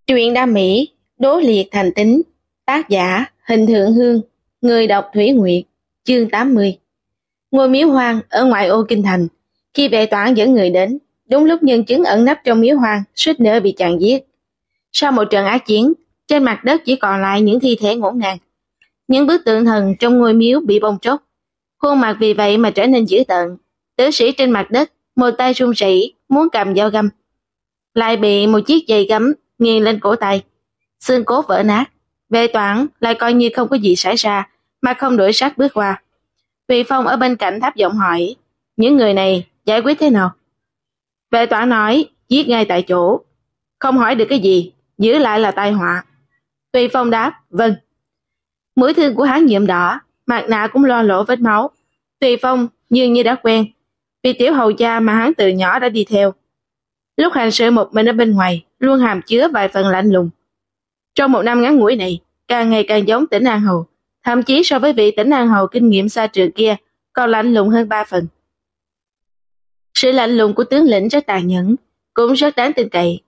Truyện đam mỹ, đố liệt thành tính, tác giả Hình Thượng Hương, người đọc Thủy Nguyệt, chương 80. Ngôi miếu hoang ở ngoại ô kinh thành, khi vệ toán dẫn người đến, đúng lúc nhân chứng ẩn nấp trong miếu hoang suýt nữa bị chàng giết. Sau một trận ác chiến, trên mặt đất chỉ còn lại những thi thể ngổn ngang. Những bức tượng thần trong ngôi miếu bị bong tróc, khuôn mặt vì vậy mà trở nên dữ tợn. Tử sĩ trên mặt đất, một tay run rẩy muốn cầm dao găm, lại bị một chiếc dây gắm nghiêng lên cổ tay, xương cốt vỡ nát. Vệ toán lại coi như không có gì xảy ra, mà không đổi sắc bước qua. Tùy Phong ở bên cạnh thấp giọng hỏi, những người này giải quyết thế nào? Vệ toán nói, giết ngay tại chỗ, không hỏi được cái gì, giữ lại là tai họa. Tùy Phong đáp, vâng. Mũi thương của hắn nhuộm đỏ, mặt nạ cũng lo lộ vết máu. Tùy Phong dường như đã quen, vì tiểu hầu gia mà hắn từ nhỏ đã đi theo. Lúc hành sự một mình ở bên ngoài, luôn hàm chứa vài phần lạnh lùng. Trong một năm ngắn ngủi này, càng ngày càng giống Tỉnh An Hầu, thậm chí so với vị Tỉnh An Hầu kinh nghiệm xa trường kia, còn lạnh lùng hơn 3 phần. Sự lạnh lùng của tướng lĩnh rất tàn nhẫn, cũng rất đáng tin cậy.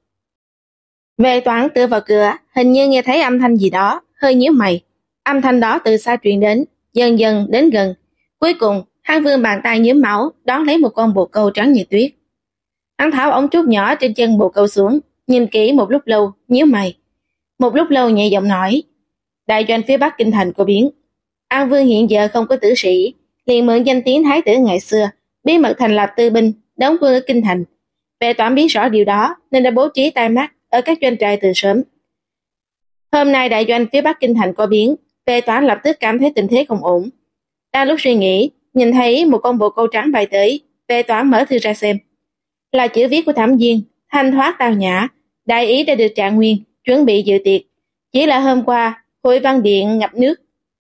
Vệ toán tựa vào cửa, hình như nghe thấy âm thanh gì đó, hơi nhíu mày. Âm thanh đó từ xa truyền đến, dần dần đến gần. Cuối cùng, hắn vươn bàn tay nhuốm máu, đón lấy một con bồ câu trắng như tuyết. Hắn tháo ống trúc nhỏ trên chân bồ câu xuống, nhìn kỹ một lúc lâu, nhíu mày. Một lúc lâu nhẹ giọng nói, đại doanh phía bắc kinh thành có biến. An Vương hiện giờ không có tử sĩ, liền mượn danh tiếng thái tử ngày xưa, bí mật thành lập tư binh, đóng quân ở kinh thành. Vệ toán biết rõ điều đó nên đã bố trí tai mắt ở các doanh trại từ sớm. Hôm nay đại doanh phía bắc kinh thành có biến, vệ toán lập tức cảm thấy tình thế không ổn. Đang lúc suy nghĩ, nhìn thấy một con bồ câu trắng bay tới, vệ toán mở thư ra xem. Là chữ viết của Thẩm Viên, thanh thoát tao nhã, đại ý đã được trạng nguyên, chuẩn bị dự tiệc. Chỉ là hôm qua, hội văn điện ngập nước.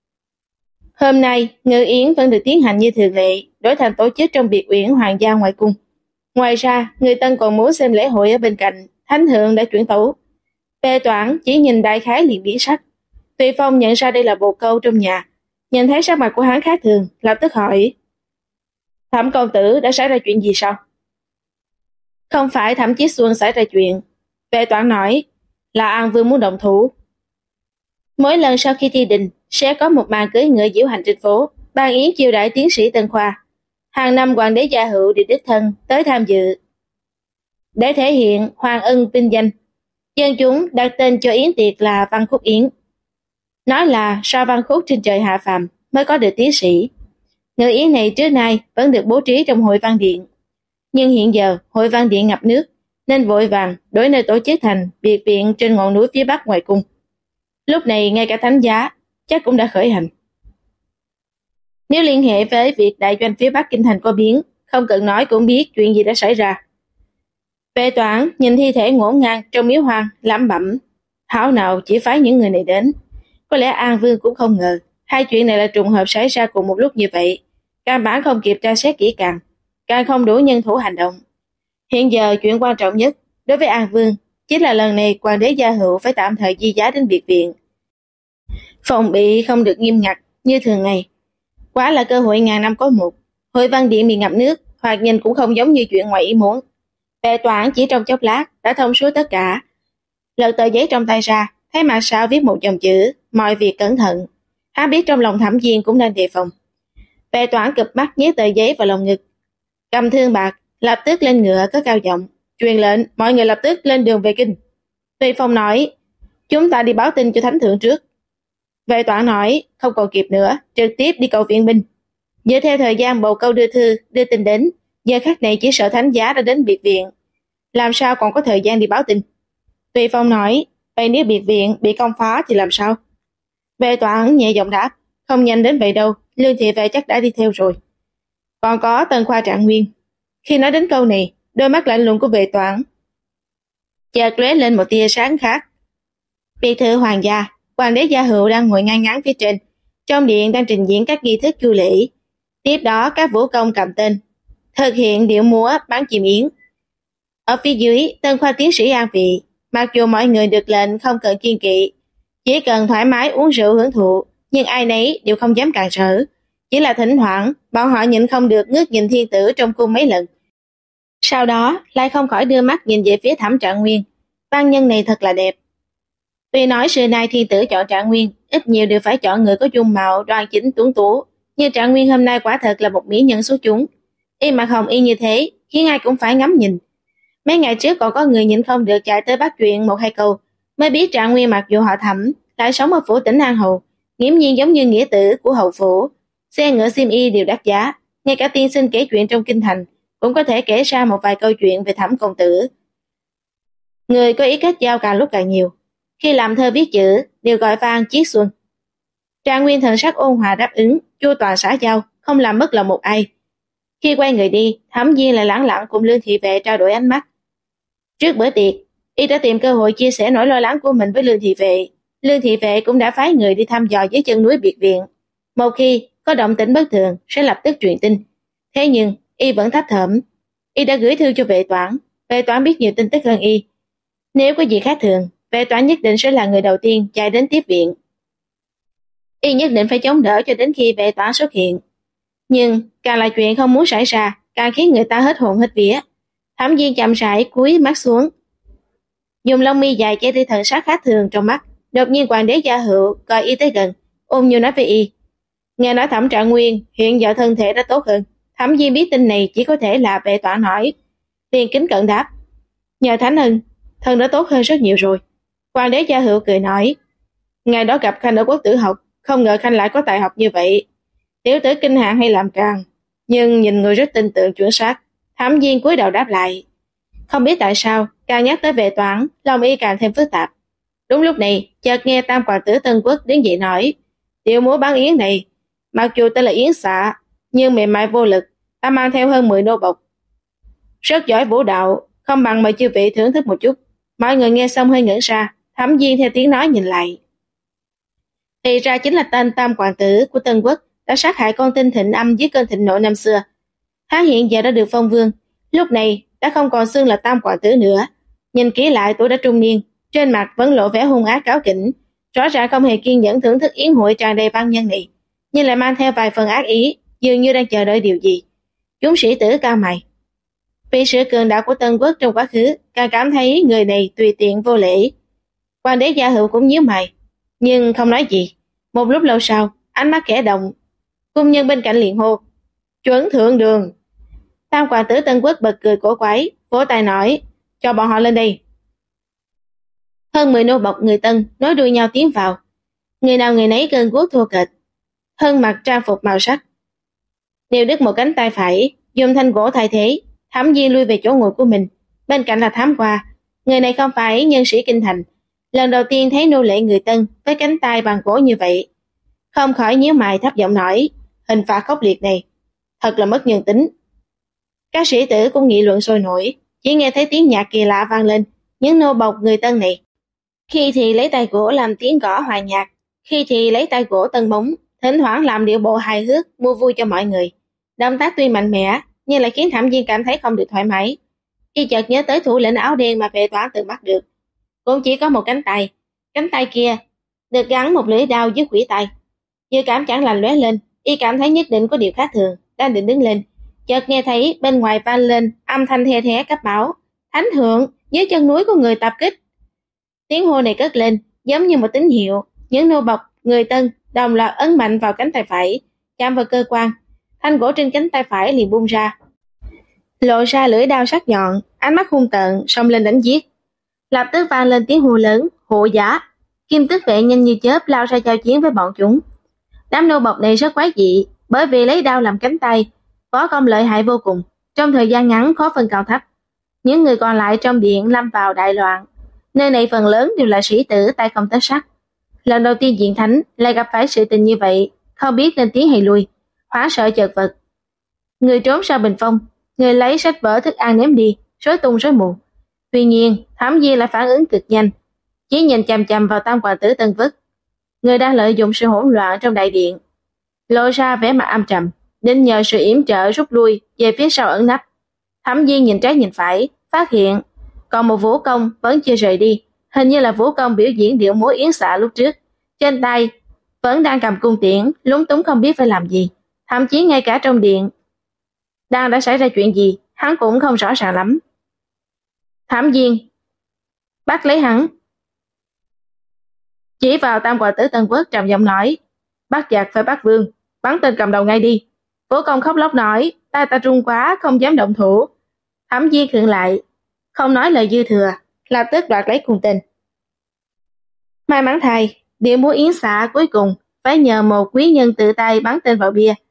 Hôm nay, ngự yến vẫn được tiến hành như thường lệ, đổi thành tổ chức trong biệt uyển hoàng gia ngoại cung. Ngoài ra, người tân còn muốn xem lễ hội ở bên cạnh, thánh thượng đã chuyển tấu. Vệ toán chỉ nhìn đại khái liền biến sắc. Tùy Phong nhận ra đây là bồ câu trong nhà, nhìn thấy sắc mặt của hắn khác thường, lập tức hỏi, Thẩm công tử đã xảy ra chuyện gì sao? Không phải Thẩm Chí Xuân xảy ra chuyện. Vệ toán nói, là An Vương muốn động thủ. Mỗi lần sau khi thi đình, sẽ có một màn cưỡi ngựa diễu hành trên phố, ban yến chiêu đãi tiến sĩ Tân Khoa. Hàng năm hoàng đế gia hữu đi đích thân tới tham dự. Để thể hiện hoàng ân vinh danh, dân chúng đặt tên cho yến tiệc là Văn Khúc Yến. Nói là sau Văn Khúc trên trời hạ phàm mới có được tiến sĩ. Ngự yến này trước nay vẫn được bố trí trong hội văn điện. Nhưng hiện giờ hội văn điện ngập nước, nên vội vàng đổi nơi tổ chức thành biệt viện trên ngọn núi phía bắc ngoài cung. Lúc này ngay cả thánh giá chắc cũng đã khởi hành. Nếu liên hệ với việc đại doanh phía bắc kinh thành có biến, không cần nói cũng biết chuyện gì đã xảy ra. Vệ toán nhìn thi thể ngổn ngang trong miếu hoang, lẩm bẩm, hảo nào chỉ phái những người này đến. Có lẽ An Vương cũng không ngờ hai chuyện này là trùng hợp xảy ra cùng một lúc như vậy, căn bản không kịp tra xét kỹ càng, càng không đủ nhân thủ hành động. Hiện giờ chuyện quan trọng nhất đối với An Vương chính là lần này hoàng đế gia hữu phải tạm thời di giá đến biệt viện, phòng bị không được nghiêm ngặt như thường ngày. Quá là cơ hội ngàn năm có một. Hội văn điện bị ngập nước, hoặc nhìn cũng không giống như chuyện ngoài ý muốn. Vệ toán chỉ trong chốc lát đã thông suốt tất cả. Lật tờ giấy trong tay ra, thấy mặt sau viết một dòng chữ, mọi việc cẩn thận. Hắn biết trong lòng Thẩm Viên cũng nên đề phòng. Vệ toán cụp mắt nhét tờ giấy vào lòng ngực, cầm thương bạc, lập tức lên ngựa cất cao giọng, truyền lệnh mọi người lập tức lên đường về kinh. Tùy Phong nói, chúng ta đi báo tin cho thánh thượng trước. Vệ toán nói, không còn kịp nữa, trực tiếp đi cầu viện binh. Dựa theo thời gian bồ câu đưa thư, đưa tin đến, giờ khắc này chỉ sợ thánh giá đã đến biệt viện, làm sao còn có thời gian đi báo tin. Tùy Phong nói, vậy nếu biệt viện bị công phá thì làm sao? Vệ toán nhẹ giọng đáp, không nhanh đến vậy đâu, Lương Thị Vệ chắc đã đi theo rồi. Còn có Tân Khoa trạng nguyên. Khi nói đến câu này, đôi mắt lạnh lùng của vệ toán chợt lóe lên một tia sáng khác. Biệt thự hoàng gia, hoàng đế gia hữu đang ngồi ngay ngắn phía trên, trong điện đang trình diễn các nghi thức chu lễ. Tiếp đó các vũ công cầm tên thực hiện điệu múa bắn chim yến. Ở phía dưới, Tân Khoa tiến sĩ an vị, mặc dù mọi người được lệnh không cần kiêng kỵ, chỉ cần thoải mái uống rượu hưởng thụ, nhưng ai nấy đều không dám càn rỡ. Chỉ là thỉnh thoảng bọn họ nhịn không được ngước nhìn thiên tử trong cung mấy lần, sau đó lại không khỏi đưa mắt nhìn về phía Thẩm Trạng Nguyên. Văn nhân này thật là đẹp. Tuy nói xưa nay thiên tử chọn Trạng Nguyên, ít nhiều đều phải chọn người có dung mạo đoan chính tuấn tú, nhưng Trạng Nguyên hôm nay quả thật là một mỹ nhân xuất chúng. Y mặc hồng y như thế, khiến ai cũng phải ngắm nhìn. Mấy ngày trước còn có người nhịn không được chạy tới bắt chuyện một hai câu, mới biết Trạng Nguyên mặc dù họ Thẩm, lại sống ở phủ tỉnh An Hầu, nghiễm nhiên giống như nghĩa tử của hầu phủ. Xe ngựa xiêm y đều đắt giá, ngay cả tiên sinh kể chuyện trong kinh thành cũng có thể kể ra một vài câu chuyện về Thẩm công tử. Người có ý kết giao càng lúc càng nhiều. Khi làm thơ viết chữ, đều gọi vang chiết xuân. Trạng Nguyên thần sắc ôn hòa đáp ứng, chu toàn xã giao, không làm mất lòng một ai. Khi quay người đi, Thẩm Viên lại lẳng lặng cùng Lương Thị Vệ trao đổi ánh mắt. Trước bữa tiệc, y đã tìm cơ hội chia sẻ nỗi lo lắng của mình với Lương Thị Vệ. Lương Thị Vệ cũng đã phái người đi thăm dò dưới chân núi biệt viện. Một khi có động tĩnh bất thường sẽ lập tức truyền tin. Thế nhưng y vẫn thấp thỏm. Y đã gửi thư cho Vệ Toản biết nhiều tin tức hơn y. Nếu có gì khác thường, Vệ Toản nhất định sẽ là người đầu tiên chạy đến tiếp viện. Y nhất định phải chống đỡ cho đến khi Vệ Toản xuất hiện. Nhưng càng là chuyện không muốn xảy ra, càng khiến người ta hết hồn hết vía. Thẩm Viên chậm rãi cúi mắt xuống, dùng lông mi dài che đi thần sắc khác thường trong mắt. Đột nhiên hoàng đế Gia Hữu gọi y tới gần, ôm nhu nói với y: nghe nói Thẩm Trạng Nguyên hiện giờ thân thể đã tốt hơn. Thẩm Viên biết tin này chỉ có thể là Vệ Toản hỏi, liền kính cẩn đáp: nhờ Thánh Ân, thân đã tốt hơn rất nhiều rồi. Hoàng đế Gia Hữu cười nói: ngày đó gặp Khanh ở Quốc Tử học, không ngờ Khanh lại có tài học như vậy. Tiểu tử kinh hạng hay làm càng, nhưng nhìn người rất tin tưởng chuẩn xác. Thẩm Viên cúi đầu đáp lại. Không biết tại sao, càng nhắc tới Vệ Toản, lòng y càng thêm phức tạp. Đúng lúc này, chợt nghe Tam Hoàng tử Tân Quốc đứng dậy nói: điệu múa bán yến này, mặc dù tên là Yến Xạ, nhưng mềm mại vô lực, ta mang theo hơn 10 nô bộc. Rất giỏi vũ đạo, không bằng mời chư vị thưởng thức một chút. Mọi người nghe xong hơi ngẩn ra, Thẩm Viên theo tiếng nói nhìn lại. Thì ra chính là tên Tam Hoàng tử của Tân Quốc đã sát hại con tin Thịnh Âm dưới cơn thịnh nộ năm xưa. Hắn hiện giờ đã được phong vương, lúc này đã không còn xưng là Tam Hoàng tử nữa. Nhìn kỹ lại tuổi đã trung niên, trên mặt vẫn lộ vẻ hung ác cáo kỉnh, rõ ràng không hề kiên nhẫn thưởng thức yến hội tràn đầy văn nhân này, nhưng lại mang theo vài phần ác ý, dường như đang chờ đợi điều gì. Chúng sĩ tử cao mày. Vì sự cường đại của Tân Quốc trong quá khứ, càng cảm thấy người này tùy tiện vô lễ. Hoàng đế Gia Hữu cũng nhíu mày, nhưng không nói gì. Một lúc lâu sau, ánh mắt khẽ động, cung nhân bên cạnh liền hô: chuẩn thượng đường. Tam Hoàng tử Tân Quốc bật cười cổ quái, vỗ tay nói: cho bọn họ lên đây. Hơn 10 nô bộc người Tân nói đuôi nhau tiến vào, người nào người nấy gân guốc thô kệch, hơn mặc trang phục màu sắc, đều đứt một cánh tay phải, dùng thanh gỗ thay thế. Thẩm Viên lui về chỗ ngồi của mình, bên cạnh là Thám Hoa. Người này không phải nhân sĩ kinh thành, lần đầu tiên thấy nô lệ người Tân với cánh tay bằng gỗ như vậy, không khỏi nhíu mày thấp giọng nói: hình phạt khốc liệt này thật là mất nhân tính. Các sĩ tử cũng nghị luận sôi nổi, chỉ nghe thấy tiếng nhạc kỳ lạ vang lên. Những nô bộc người Tân này khi thì lấy tay gỗ làm tiếng gõ hòa nhạc, khi thì lấy tay gỗ tân bóng, thỉnh thoảng làm điệu bộ hài hước mua vui cho mọi người. Động tác tuy mạnh mẽ nhưng lại khiến Thẩm Viên cảm thấy không được thoải mái. Y chợt nhớ tới thủ lĩnh áo đen mà Vệ Toản từng bắt được, cũng chỉ có một cánh tay kia được gắn một lưỡi dao dưới khuỷu tay. Dự cảm chẳng lành lóe lên, y cảm thấy nhất định có điều khác thường, đang định đứng lên, chợt nghe thấy bên ngoài vang lên âm thanh the thé cấp báo: thánh thượng, dưới chân núi có người tập kích. Tiếng hô này cất lên giống như một tín hiệu. Những nô bộc người Tân đồng loạt ấn mạnh vào cánh tay phải, chạm vào cơ quan, thanh gỗ trên cánh tay phải liền bung ra, lộ ra lưỡi dao sắc nhọn, ánh mắt hung tợn xông lên đánh giết. Lập tức vang lên tiếng hô lớn: hộ giá! Kim Tức Vệ nhanh như chớp lao ra giao chiến với bọn chúng. Đám nô bộc này rất quái dị, bởi vì lấy đao làm cánh tay, võ công lợi hại vô cùng, trong thời gian ngắn khó phân cao thấp. Những người còn lại trong điện lâm vào đại loạn. Nơi này phần lớn đều là sĩ tử tay không tấc sắt. Lần đầu tiên diện thánh lại gặp phải sự tình như vậy, không biết nên tiến hay lui, hoảng sợ chật vật. Người trốn sau bình phong, người lấy sách vở thức ăn ném đi, rối tung rối mù. Tuy nhiên, Thẩm Viên lại phản ứng cực nhanh, chỉ nhìn chằm chằm vào Tam Hoàng tử Tân Vất. Người đang lợi dụng sự hỗn loạn trong đại điện, lộ ra vẻ mặt âm trầm, định nhờ sự yểm trợ rút lui về phía sau ẩn nấp. Thẩm Viên nhìn trái nhìn phải, phát hiện còn một vũ công vẫn chưa rời đi, hình như là vũ công biểu diễn điệu múa yến xạ lúc trước, trên tay vẫn đang cầm cung tiễn, lúng túng không biết phải làm gì. Thậm chí ngay cả trong điện đang đã xảy ra chuyện gì, hắn cũng không rõ ràng lắm. Thẩm Viên bắt lấy hắn, Chỉ vào Tam Hoàng tử Tân Quốc trầm giọng nói, bắt giặc phải bắt vương, bắn tên cầm đầu ngay đi. Vũ Công khóc lóc nói, ta trung quá, không dám động thủ. Thẩm Viên khựng lại, không nói lời dư thừa, lập tức đoạt lấy cung tên. May mắn thay, điệu múa yến xạ cuối cùng phải nhờ một quý nhân tự tay bắn tên vào bia.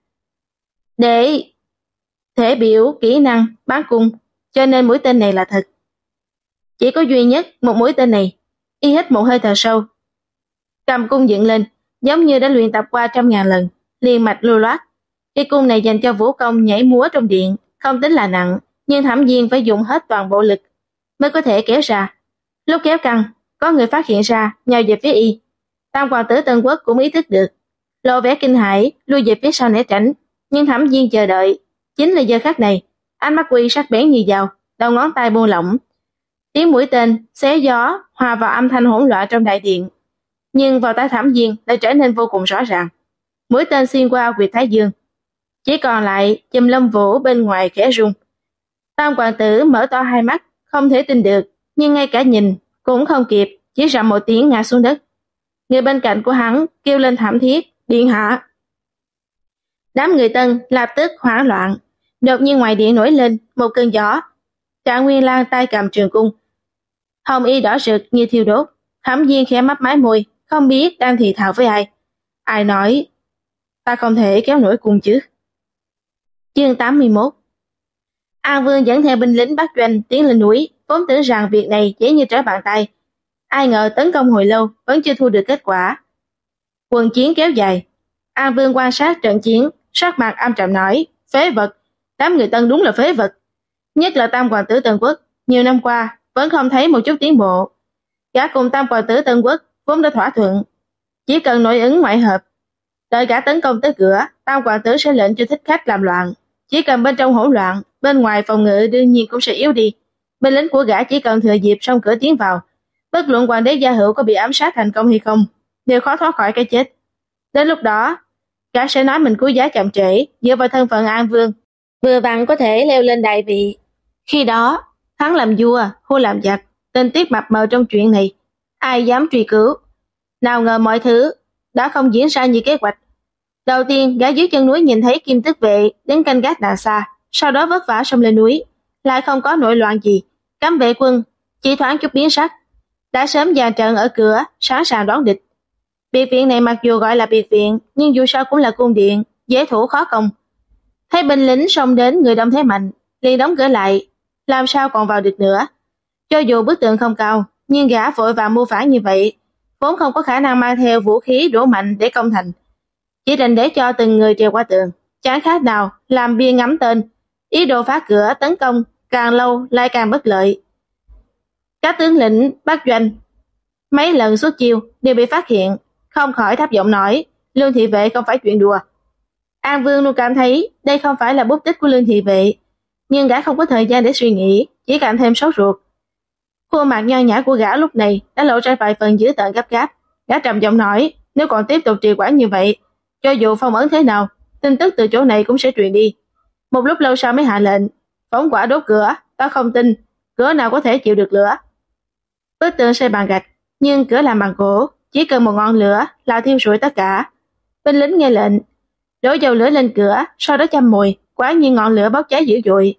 Để thể biểu kỹ năng bắn cung, cho nên mũi tên này là thật. Chỉ có duy nhất một mũi tên này, y hít một hơi thở sâu. Cầm cung dựng lên, giống như đã luyện tập qua 100.000 lần, liền mạch lưu loát. Cái cung này dành cho vũ công nhảy múa trong điện, không tính là nặng, nhưng Thẩm Viên phải dùng hết toàn bộ lực mới có thể kéo ra. Lúc kéo căng, có người phát hiện ra, nhào về phía y. Tam Hoàng tử Tân Quốc cũng ý thức được, lộ vẻ kinh hãi, lui về phía sau né tránh. Nhưng Thẩm Viên chờ đợi, chính là giờ khắc này, ánh mắt quy sắc bén như dao, đầu ngón tay buông lỏng. Tiếng mũi tên xé gió hòa vào âm thanh hỗn loạn trong đại điện, nhưng vào tai Thẩm Viên lại trở nên vô cùng rõ ràng. Mũi tên xuyên qua huyệt thái dương, chỉ còn lại chùm lông vũ bên ngoài khẽ rung. Tam Hoàng tử mở to hai mắt, không thể tin được, nhưng ngay cả nhìn cũng không kịp, chỉ rầm một tiếng ngã xuống đất. Người bên cạnh của hắn kêu lên thảm thiết, điện hạ. Đám người Tân lập tức hoảng loạn, đột nhiên ngoài điện nổi lên một cơn gió. Trạng Nguyên Lang tay cầm trường cung, hồng y đỏ rực như thiêu đốt. Thẩm Viên khẽ mấp máy môi, không biết đang thì thào với ai. Ai nói, ta không thể kéo nổi cung chứ. Chương 81. An Vương dẫn theo binh lính Bắc Doanh tiến lên núi, vốn tưởng rằng việc này dễ như trở bàn tay. Ai ngờ tấn công hồi lâu vẫn chưa thu được kết quả. Quần chiến kéo dài. An Vương quan sát trận chiến, sắc mặt âm trầm nói, phế vật, đám người Tân đúng là phế vật. Nhất là Tam Hoàng tử Tân Quốc, nhiều năm qua vẫn không thấy một chút tiến bộ. Gã cùng Tam Hoàng tử Tân Quốc vốn đã thỏa thuận, chỉ cần nội ứng ngoại hợp, đợi gã tấn công tới cửa, Tam Hoàng tử sẽ lệnh cho thích khách làm loạn. Chỉ cần bên trong hỗn loạn, bên ngoài phòng ngự đương nhiên cũng sẽ yếu đi. Binh lính của gã chỉ cần thừa dịp xong cửa tiến vào, bất luận hoàng đế gia hữu có bị ám sát thành công hay không, đều khó thoát khỏi cái chết. Đến lúc đó, gã sẽ nói mình cứu giá chậm trễ, dựa vào thân phận An Vương, vừa vặn có thể leo lên đại vị. Khi đó, hắn làm vua, Hua làm giặc, tình tiết mập mờ trong chuyện này, ai dám truy cứu. Nào ngờ mọi thứ đã không diễn ra như kế hoạch. Đầu tiên, gã dưới chân núi nhìn thấy Kim Tức vệ đến canh gác đằng xa, sau đó vất vả xông lên núi, lại không có nổi loạn gì. Cấm vệ quân chỉ thoáng chút biến sắc, đã sớm dàn trận ở cửa, sẵn sàng đón địch. Biệt viện này mặc dù gọi là biệt viện, nhưng dù sao cũng là cung điện, dễ thủ khó công. Thấy binh lính xông đến người đông thế mạnh, liền đóng cửa lại, làm sao còn vào được nữa. Cho dù bức tường không cao, nhưng gã vội vàng mưu phản như vậy, vốn không có khả năng mang theo vũ khí đủ mạnh để công thành. Chỉ định để cho từng người trèo qua tường, chẳng khác nào làm bia ngắm tên. Ý đồ phá cửa tấn công càng lâu lại càng bất lợi. Các tướng lĩnh Bắc Doanh mấy lần xuất chiêu đều bị phát hiện, không khỏi thấp giọng nói, Lương thị vệ không phải chuyện đùa. An Vương luôn cảm thấy đây không phải là bút tích của Lương thị vệ, nhưng gã không có thời gian để suy nghĩ, chỉ càng thêm sốt ruột. Khuôn mặt nho nhã của gã lúc này đã lộ ra vài phần dữ tợn gấp gáp. Gã trầm giọng nói, nếu còn tiếp tục trì hoãn như vậy, cho dù phong ấn thế nào, tin tức từ chỗ này cũng sẽ truyền đi. Một lúc lâu sau mới hạ lệnh, phóng hỏa đốt cửa, ta không tin cửa nào có thể chịu được lửa. Bức tường xây bằng gạch, nhưng cửa làm bằng gỗ, chỉ cần một ngọn lửa là thiêu rụi tất cả. Binh lính nghe lệnh, đổ dầu lửa lên cửa, sau đó châm mồi, quả nhiên ngọn lửa bốc cháy dữ dội.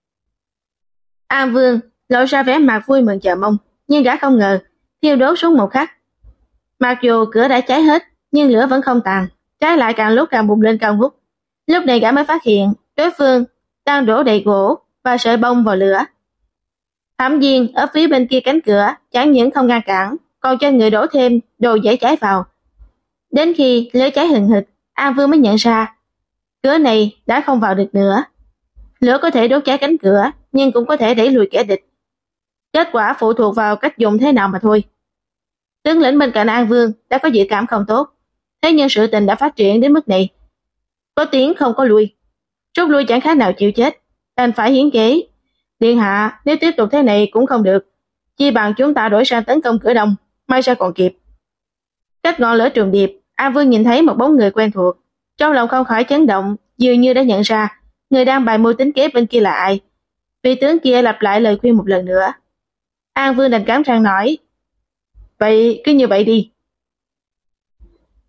An Vương lộ ra vẻ mặt vui mừng chờ mong, nhưng gã không ngờ thiêu đốt xuống một khắc. Mặc dù cửa đã cháy hết, nhưng lửa vẫn không tàn, trái lại càng lúc càng bùng lên cao ngút. Lúc này gã mới phát hiện đối phương đang đổ đầy gỗ và sợi bông vào lửa. Thẩm Viên ở phía bên kia cánh cửa chẳng những không ngăn cản, còn cho người đổ thêm đồ dễ cháy vào. Đến khi lửa cháy hừng hực, An Vương mới nhận ra cửa này đã không vào được nữa. Lửa có thể đốt cháy cánh cửa, nhưng cũng có thể đẩy lùi kẻ địch. Kết quả phụ thuộc vào cách dùng thế nào mà thôi. Tướng lĩnh bên cạnh An Vương đã có dự cảm không tốt, thế nhưng sự tình đã phát triển đến mức này, có tiến không có lui, rút lui chẳng khác nào chịu chết, đành phải hiến kế. Điện hạ, nếu tiếp tục thế này cũng không được, chi bằng chúng ta đổi sang tấn công cửa đông, may ra còn kịp. Cách ngọn lửa trùng điệp, An Vương nhìn thấy một bóng người quen thuộc, trong lòng không khỏi chấn động, dường như đã nhận ra người đang bày mưu tính kế bên kia là ai. Vị tướng kia lặp lại lời khuyên một lần nữa. An Vương đành cắn răng nói, vậy cứ như vậy đi.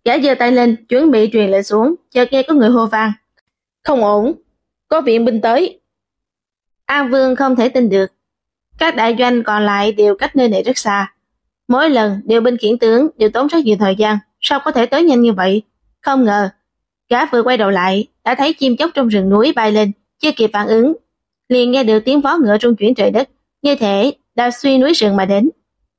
Gã giơ tay lên, chuẩn bị truyền lệnh xuống, chợt nghe có người hô vang. Không ổn, có viện binh tới. An Vương không thể tin được. Các đại doanh còn lại đều cách nơi này rất xa. Mỗi lần điều binh khiển tướng đều tốn rất nhiều thời gian, sao có thể tới nhanh như vậy? Không ngờ, gã vừa quay đầu lại, đã thấy chim chóc trong rừng núi bay lên, chưa kịp phản ứng. Liền nghe được tiếng vó ngựa rung chuyển trời đất, như thể đã xuyên núi rừng mà đến.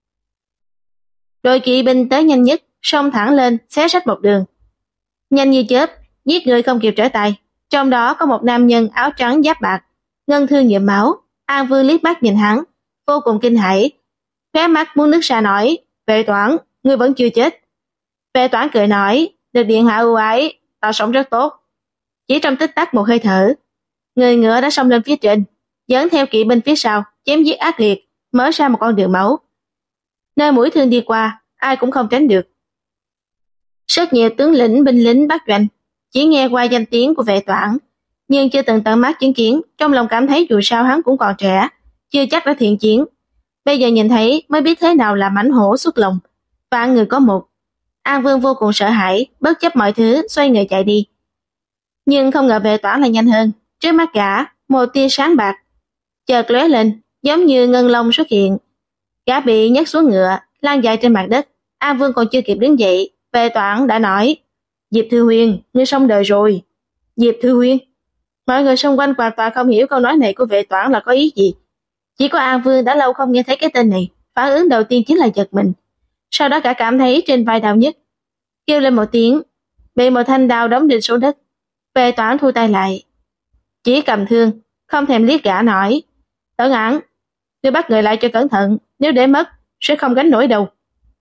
Đội kỵ binh tới nhanh nhất, xông thẳng lên, xé rách một đường. Nhanh như chớp, giết người không kịp trở tay. Trong đó có một nam nhân áo trắng giáp bạc, ngân thương nhuộm máu. An Vương liếc mắt nhìn hắn, vô cùng kinh hãi, khóe mắt muốn nước ra nói, Vệ Toản, ngươi vẫn chưa chết. Vệ Toản cười nói, được điện hạ ưu ái, ta sống rất tốt. Chỉ trong tích tắc một hơi thở, người ngựa đã xông lên phía trên, dẫn theo kỵ binh phía sau, chém giết ác liệt, mở ra một con đường máu. Nơi mũi thương đi qua, ai cũng không tránh được. Rất nhiều tướng lĩnh binh lính bắt doanh, chỉ nghe qua danh tiếng của Vệ Toản, nhưng chưa từng tận mắt chứng kiến, trong lòng cảm thấy dù sao hắn cũng còn trẻ, chưa chắc đã thiện chiến. Bây giờ nhìn thấy mới biết thế nào là mãnh hổ xuất lồng, vạn người có một. An Vương vô cùng sợ hãi, bất chấp mọi thứ, xoay người chạy đi. Nhưng không ngờ Vệ Toản lại nhanh hơn, trước mắt gã, một tia sáng bạc chợt lóe lên, giống như ngân long xuất hiện. Gã bị nhấc xuống ngựa, lăn dài trên mặt đất. An Vương còn chưa kịp đứng dậy, Vệ Toản đã nói, Diệp Thư Huyền, ngươi xong đời rồi. Diệp Thư Huyền. Mọi người xung quanh hoàn toàn không hiểu câu nói này của Vệ Toản là có ý gì. Chỉ có An Vương đã lâu không nghe thấy cái tên này, phản ứng đầu tiên chính là giật mình. Sau đó cả cảm thấy trên vai đau nhức, kêu lên một tiếng, bị một thanh đao đóng đinh xuống đất. Vệ Toản thu tay lại, chỉ cầm thương, không thèm liếc gã nói, Tẩn Ảng, ngươi bắt người lại cho cẩn thận, nếu để mất, sẽ không gánh nổi đâu.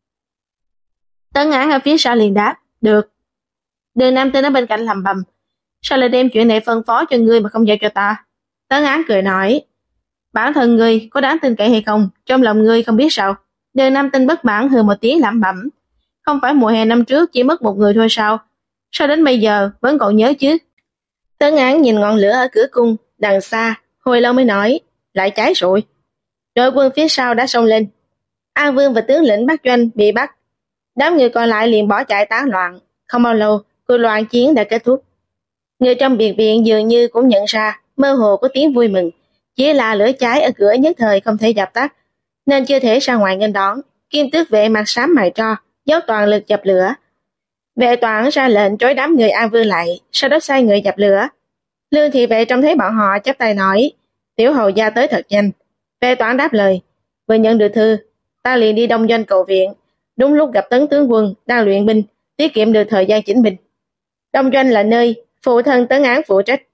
Tẩn Ảng ở phía sau liền đáp, được. Đường Nam Tinh ở bên cạnh lầm bầm, sao lại đem chuyện này phân phó cho ngươi mà không giao cho ta? Tẩn Ảng cười nói, bản thân ngươi có đáng tin cậy hay không, trong lòng ngươi không biết sao. Đường Nam Tinh bất mãn hừ một tiếng lẩm bẩm, không phải mùa hè năm trước chỉ mất một người thôi sao? Sao đến bây giờ vẫn còn nhớ chứ? Tẩn Ảng nhìn ngọn lửa ở cửa cung đằng xa, hồi lâu mới nói, lại cháy rồi. Đội quân phía sau đã xông lên. An Vương và tướng lĩnh Bắc Doanh bị bắt. Đám người còn lại liền bỏ chạy tán loạn. Không bao lâu, cuộc loạn chiến đã kết thúc. Người trong biệt viện dường như cũng nhận ra mơ hồ có tiếng vui mừng. Chỉ là lửa cháy ở cửa nhất thời không thể dập tắt, nên chưa thể ra ngoài nghênh đón. Kim Tước vệ mặt xám mày tro, dốc toàn lực dập lửa. Vệ Toản ra lệnh trói đám người An Vương lại, sau đó sai người dập lửa. Lương thị vệ trông thấy bọn họ chắp tay nói, tiểu hầu gia tới thật nhanh. Vệ Toản đáp lời, vừa nhận được thư, ta liền đi đông doanh cầu viện, đúng lúc gặp Tấn tướng quân đang luyện binh, tiết kiệm được thời gian chỉnh binh. Đông doanh là nơi phụ thân Tấn Áng phụ trách.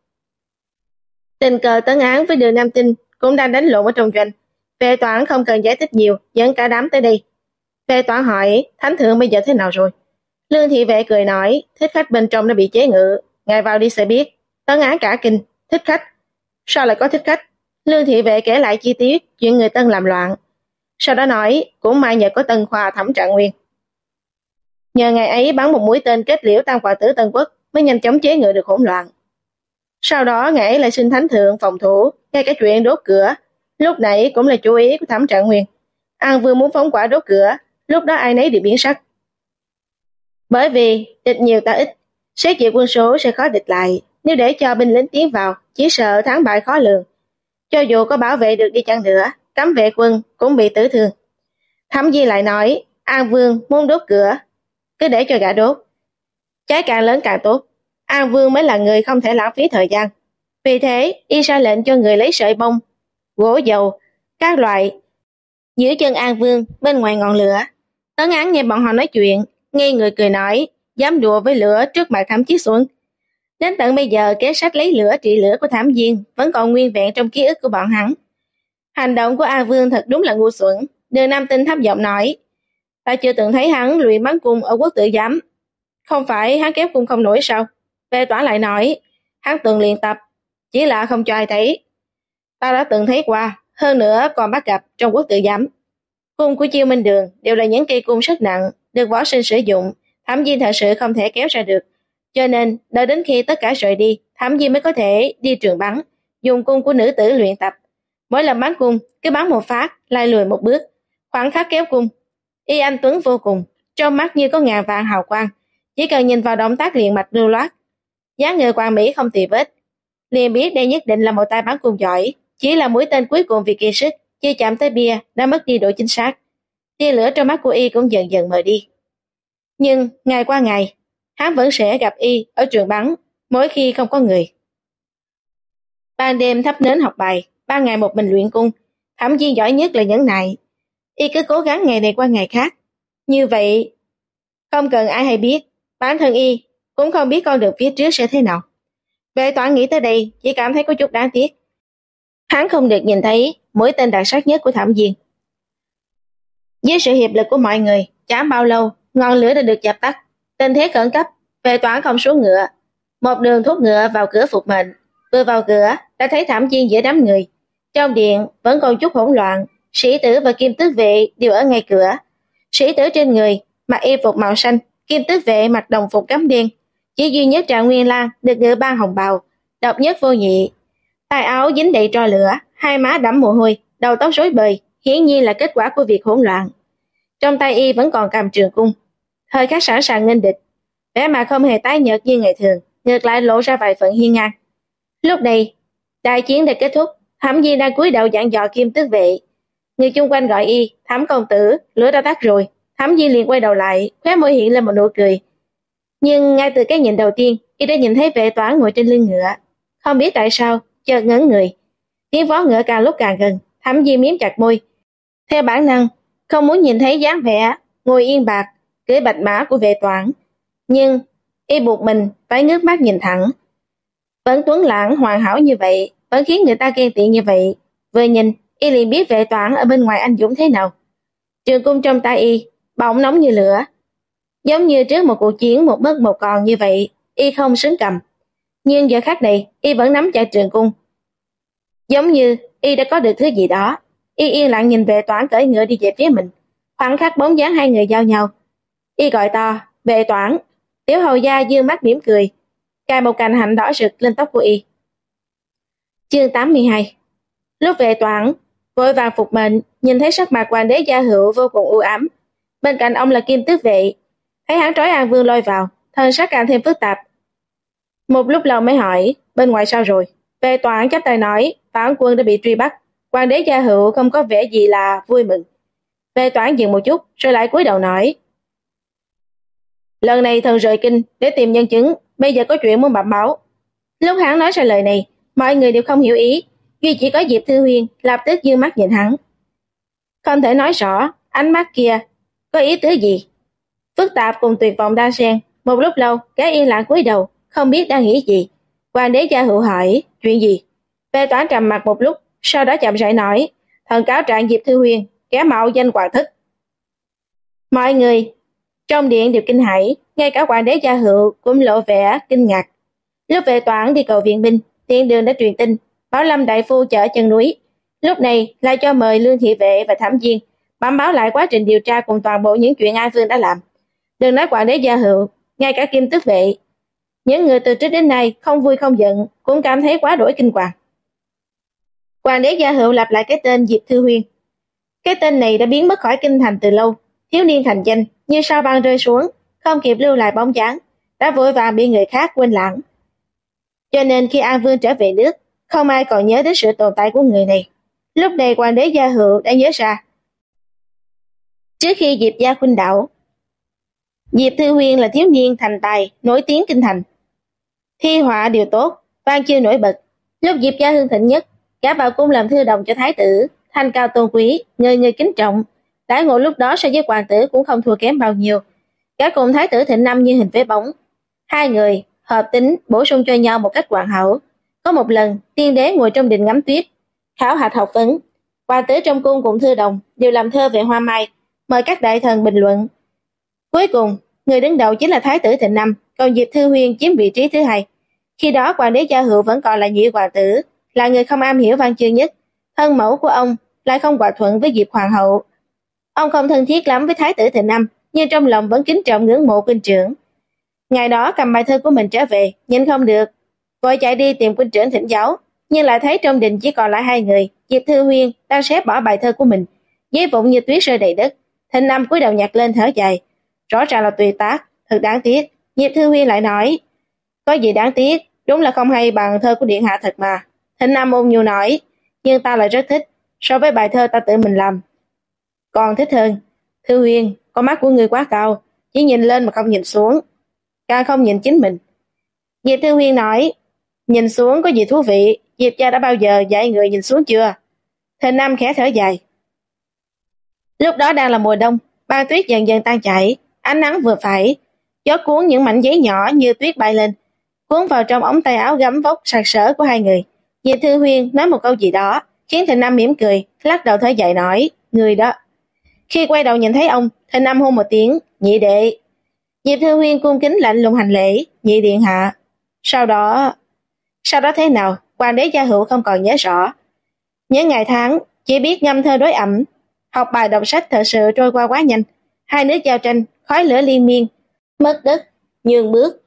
Tình cờ Tấn Áng với Đường Nam Tinh cũng đang đánh lộn ở trong doanh. Vệ Toản không cần giải thích nhiều, dẫn cả đám tới đây. Vệ Toản hỏi, thánh thượng bây giờ thế nào rồi? Lương thị vệ cười nói, thích khách bên trong đã bị chế ngự, ngài vào đi sẽ biết. Tấn Áng cả kinh, thích khách? Sao lại có thích khách? Lương thị vệ kể lại chi tiết chuyện người Tân làm loạn. Sau đó nói, cũng may nhờ có Tân Khoa Thẩm Trạng Nguyên. Nhờ ngày ấy bắn một mũi tên kết liễu tam quả tử Tân Quốc mới nhanh chóng chế ngự được hỗn loạn. Sau đó ngày ấy lại xin thánh thượng phòng thủ, ngay cả chuyện đốt cửa, lúc nãy cũng là chú ý của Thẩm Trạng Nguyên. An Vương muốn phóng quả đốt cửa, lúc đó ai nấy đều biến sắc. Bởi vì địch nhiều ta ít, xét về quân số sẽ khó địch lại, nếu để cho binh lính tiến vào, chỉ sợ thắng bại khó lường. Cho dù có bảo vệ được đi chăng nữa, cấm vệ quân cũng bị tử thương. Thẩm Di lại nói, An Vương muốn đốt cửa, cứ để cho gã đốt. Cháy càng lớn càng tốt, An Vương mới là người không thể lãng phí thời gian. Vì thế, y ra lệnh cho người lấy sợi bông, gỗ dầu, các loại, giữ chân An Vương bên ngoài ngọn lửa. Tấn Áng nghe bọn họ nói chuyện, nghe người cười nói, dám đùa với lửa trước mặt Thẩm Chí Xuân. Đến tận bây giờ kế sách lấy lửa trị lửa của Thẩm Diên vẫn còn nguyên vẹn trong ký ức của bọn hắn. Hành động của An Vương thật đúng là ngu xuẩn. Đường Nam Tinh thấp giọng nói, ta chưa từng thấy hắn luyện bắn cung ở quốc tự giám. Không phải hắn kéo cung không nổi sao? Vệ Toản lại nói, hắn từng luyện tập, chỉ là không cho ai thấy. Ta đã từng thấy qua, hơn nữa còn bắt gặp trong quốc tự giám. Cung của Chiêu Minh Đường đều là những cây cung rất nặng, được võ sinh sử dụng, Thẩm Diên thật sự không thể kéo ra được. Cho nên, đợi đến khi tất cả rời đi, Thẩm Diên mới có thể đi trường bắn, dùng cung của nữ tử luyện tập. Mỗi lần bắn cung, cứ bắn một phát, lại lùi một bước, khoảng khắc kéo cung. Y anh tuấn vô cùng, trong mắt như có ngàn vạn hào quang, chỉ cần nhìn vào động tác liền mạch lưu loát, dáng người hoàn mỹ không tì vết, liền biết đây nhất định là một tay bắn cung giỏi. Chỉ là mũi tên cuối cùng vì kiệt sức, chưa chạm tới bia đã mất đi độ chính xác. Tia lửa trong mắt của y cũng dần dần mờ đi. Nhưng ngày qua ngày, hắn vẫn sẽ gặp y ở trường bắn mỗi khi không có người. Ban đêm thắp nến học bài, ban ngày một mình luyện cung. Thẩm Viên giỏi nhất là nhẫn nại. Y cứ cố gắng ngày này qua ngày khác. Như vậy, không cần ai hay biết, bản thân y cũng không biết con đường phía trước sẽ thế nào. Vệ Toản nghĩ tới đây, chỉ cảm thấy có chút đáng tiếc. Hắn không được nhìn thấy mũi tên đặc sắc nhất của Thẩm Viên. Với sự hiệp lực của mọi người, chẳng bao lâu, ngọn lửa đã được dập tắt. Tình thế khẩn cấp, Vệ Toản không xuống ngựa, một đường thúc ngựa vào cửa phục mệnh. Vừa vào cửa, đã thấy Thẩm Viên giữa đám người. Trong điện vẫn còn chút hỗn loạn, sĩ tử và kim tước vệ đều ở ngay cửa. Sĩ tử trên người mặc y phục màu xanh, kim tước vệ mặc đồng phục cắm đen. Chỉ duy nhất Trạng Nguyên Lan được ngựa ban hồng bào, độc nhất vô nhị. Tay áo dính đầy tro lửa, hai má đẫm mồ hôi, đầu tóc rối bời, hiển nhiên là kết quả của việc hỗn loạn. Trong tay y vẫn còn cầm trường cung, thời khắc sẵn sàng nghênh địch, vẻ mặt không hề tái nhợt như ngày thường, ngược lại lộ ra vài phần hiên ngang. Lúc này, đại chiến đã kết thúc, Thẩm Viên đang cúi đầu dặn dò kim tước vệ. Người chung quanh gọi y, Thẩm công tử, lửa đã tắt rồi. Thẩm Viên liền quay đầu lại, khóe môi hiện lên một nụ cười. Nhưng ngay từ cái nhìn đầu tiên, y đã nhìn thấy Vệ Toản ngồi trên lưng ngựa. Không biết tại sao, chợt ngẩn người. Tiếng vó ngựa càng lúc càng gần, Thẩm Viên miếm chặt môi. Theo bản năng, không muốn nhìn thấy dáng vẻ ngồi yên bạc, cưỡi bạch mã của Vệ Toản. Nhưng y buộc mình phải ngước mắt nhìn thẳng. Vẫn tuấn lãng hoàn hảo như vậy, vẫn khiến người ta ghen tị như vậy. Vừa nhìn, y liền biết Vệ Toản ở bên ngoài anh dũng thế nào. Trường cung trong tay y bỏng nóng như lửa, giống như trước một cuộc chiến một mất một còn như vậy, y không xứng cầm. Nhưng giờ khắc này, y vẫn nắm chặt trường cung, giống như y đã có được thứ gì đó. Y yên lặng nhìn Vệ Toản cởi ngựa đi về phía mình. Khoảng khắc bóng dáng hai người giao nhau, y gọi to, Vệ Toản. Tiểu hầu gia dương mắt mỉm cười, cài một cành hạnh đỏ rực lên tóc của y. Chương 82. Lúc Vệ Toản vội vàng phục mệnh, nhìn thấy sắc mặt hoàng đế Gia Hữu vô cùng u ám. Bên cạnh ông là kim tước vệ, thấy hắn trói An Vương lôi vào, thân sắc càng thêm phức tạp. Một lúc lâu mới hỏi, bên ngoài sao rồi? Vệ Toản chắp tay nói, phản quân đã bị truy bắt. Hoàng đế Gia Hữu không có vẻ gì là vui mừng. Vệ Toản dừng một chút, rồi lại cúi đầu nói, lần này thần rời kinh để tìm nhân chứng, bây giờ có chuyện muốn bẩm báo. Lúc hắn nói ra lời này, mọi người đều không hiểu ý, duy chỉ có Diệp Thư Huyên lập tức dương mắt nhìn hắn. Không thể nói rõ, ánh mắt kia có ý tứ gì. Phức tạp cùng tuyệt vọng đan xen, một lúc lâu, gã yên lặng cúi đầu, không biết đang nghĩ gì. Hoàng đế Gia Hữu hỏi, chuyện gì? Vệ Toản trầm mặt một lúc, sau đó chậm rãi nói, thần cáo trạng Diệp Thư Huyên, kẻ mạo danh hoàng thất. Mọi người trong điện đều kinh hãi, ngay cả hoàng đế Gia Hữu cũng lộ vẻ kinh ngạc. Lúc Vệ Toản đi cầu viện binh, tiện đường đã truyền tin, báo Lâm đại phu chở chân núi. Lúc này lại cho mời Lương thị vệ và Thẩm Viên bẩm báo lại quá trình điều tra cùng toàn bộ những chuyện An Vương đã làm. Đừng nói hoàng đế Gia Hữu, ngay cả kim tước vệ, những người từ trước đến nay không vui không giận cũng cảm thấy quá đổi kinh hoàng. Hoàng đế Gia Hữu lặp lại cái tên Diệp Thư Huyên. Cái tên này đã biến mất khỏi kinh thành từ lâu, thiếu niên thành danh như sao băng rơi xuống, không kịp lưu lại bóng dáng, đã vội vàng bị người khác quên lãng. Cho nên khi An Vương trở về nước, không ai còn nhớ đến sự tồn tại của người này. Lúc này hoàng đế Gia Hữu đã nhớ ra, trước khi Diệp gia khuynh đảo, Diệp Thư Huyên là thiếu niên thành tài nổi tiếng kinh thành, thi họa đều tốt, văn chương nổi bật. Lúc Diệp gia hưng thịnh nhất, gã vào cung làm thư đồng cho thái tử, thanh cao tôn quý, người người kính trọng. Đãi ngộ lúc đó so với hoàng tử cũng không thua kém bao nhiêu. Gã cùng thái tử Thịnh Năm như hình với bóng, hai người hợp tính bổ sung cho nhau một cách hoàn hảo. Có một lần, tiên đế ngồi trong đình ngắm tuyết, khảo hạch học vấn, hoàng tử trong cung cùng thư đồng đều làm thơ về hoa mai, mời các đại thần bình luận. Cuối cùng, người đứng đầu chính là thái tử Thịnh Năm, còn Diệp Thư Huyên chiếm vị trí thứ hai. Khi đó hoàng đế Gia Hữu vẫn còn là nhị hoàng tử, là người không am hiểu văn chương nhất. Thân mẫu của ông lại không hòa thuận với Diệp hoàng hậu. Ông không thân thiết lắm với thái tử Thịnh Năm, nhưng trong lòng vẫn kính trọng ngưỡng mộ huynh trưởng. Ngày đó cầm bài thơ của mình trở về, nhìn không được, vội chạy đi tìm huynh trưởng thỉnh giáo, nhưng lại thấy trong đình chỉ còn lại hai người. Diệp Thư Huyên đang xé bỏ bài thơ của mình, giấy vụn như tuyết rơi đầy đất. Thịnh Năm cúi đầu nhặt lên thở dài, rõ ràng là tuyệt tác, thật đáng tiếc, Diệp Thư Huyên lại nói, có gì đáng tiếc, đúng là không hay bằng thơ của điện hạ thật mà. Thịnh Nam ôn nhu nói, nhưng ta lại rất thích, so với bài thơ ta tự mình làm. Còn thích hơn. Thư Huyên, con mắt của ngươi quá cao, chỉ nhìn lên mà không nhìn xuống, càng không nhìn chính mình. Diệp Thư Huyên nói, nhìn xuống có gì thú vị, Diệp gia đã bao giờ dạy người nhìn xuống chưa? Thịnh Nam khẽ thở dài. Lúc đó đang là mùa đông, băng tuyết dần dần tan chảy, ánh nắng vừa phải, gió cuốn những mảnh giấy nhỏ như tuyết bay lên, cuốn vào trong ống tay áo gấm vóc sặc sỡ của hai người. Diệp Thư Huyên nói một câu gì đó, khiến Thịnh Nam mỉm cười, lắc đầu thở dài nói, người đó. Khi quay đầu nhìn thấy ông, Thịnh Nam hôn một tiếng, nhị đệ. Diệp Thư Huyên cung kính lạnh lùng hành lễ, nhị điện hạ. Sau đó thế nào, hoàng đế gia hữu không còn nhớ rõ. Những ngày tháng, chỉ biết ngâm thơ đối ẩm, học bài đọc sách thật sự trôi qua quá nhanh. Hai nước giao tranh, khói lửa liên miên, mất đất, nhường bước.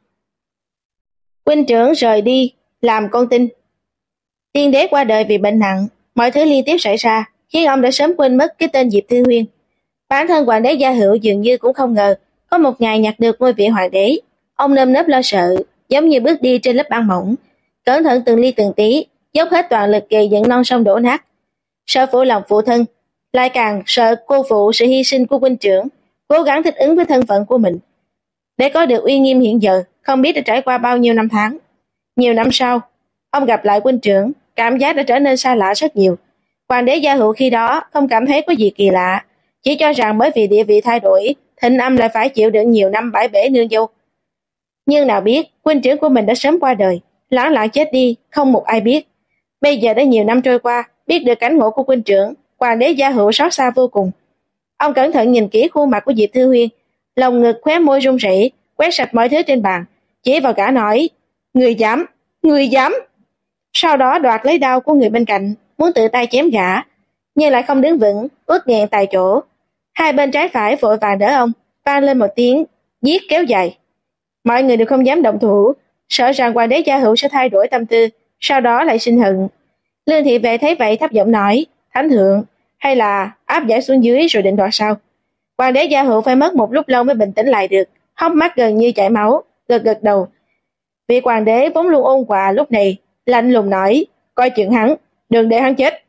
Huynh trưởng rời đi, làm con tin. Tiên đế qua đời vì bệnh nặng, mọi thứ liên tiếp xảy ra, khiến ông đã sớm quên mất cái tên Diệp Thư Huyên. Bản thân hoàng đế gia hữu dường như cũng không ngờ, có một ngày nhặt được ngôi vị hoàng đế. Ông nơm nớp lo sợ, giống như bước đi trên lớp băng mỏng, cẩn thận từng ly từng tí, dốc hết toàn lực gây dựng non sông đổ nát. Sợ phụ lòng phụ thân, lại càng sợ cô phụ sự hy sinh của huynh trưởng, cố gắng thích ứng với thân phận của mình. Để có được uy nghiêm hiện giờ, không biết đã trải qua bao nhiêu năm tháng. Nhiều năm sau, ông gặp lại huynh trưởng, cảm giác đã trở nên xa lạ rất nhiều. Hoàng đế gia hữu khi đó không cảm thấy có gì kỳ lạ, chỉ cho rằng bởi vì địa vị thay đổi, Thịnh Âm lại phải chịu đựng nhiều năm bãi bể nương dâu. Nhưng nào biết, huynh trưởng của mình đã sớm qua đời, lãng lặng chết đi, không một ai biết. Bây giờ đã nhiều năm trôi qua, biết được cảnh ngộ của huynh trưởng, hoàng đế gia hữu xót xa vô cùng. Ông cẩn thận nhìn kỹ khuôn mặt của Diệp Thư Huyên, lòng ngực khóe môi run rẩy, quét sạch mọi thứ trên bàn, chỉ vào gã nói, người dám. Sau đó đoạt lấy đao của người bên cạnh, muốn tự tay chém gã, nhưng lại không đứng vững, ướt nghẹn tại chỗ. Hai bên trái phải vội vàng đỡ ông, vang lên một tiếng giết kéo dài. Mọi người đều không dám động thủ, sợ rằng hoàng đế gia hữu sẽ thay đổi tâm tư, sau đó lại sinh hận. Lương thị vệ thấy vậy thấp giọng nói, thánh thượng, hay là áp giải xuống dưới rồi định đoạt sao? Hoàng đế gia hữu phải mất một lúc lâu mới bình tĩnh lại được, hốc mắt gần như chảy máu, gật đầu. Vị hoàng đế vốn luôn ôn hòa lúc này lạnh lùng nói, coi chừng hắn, đừng để hắn chết.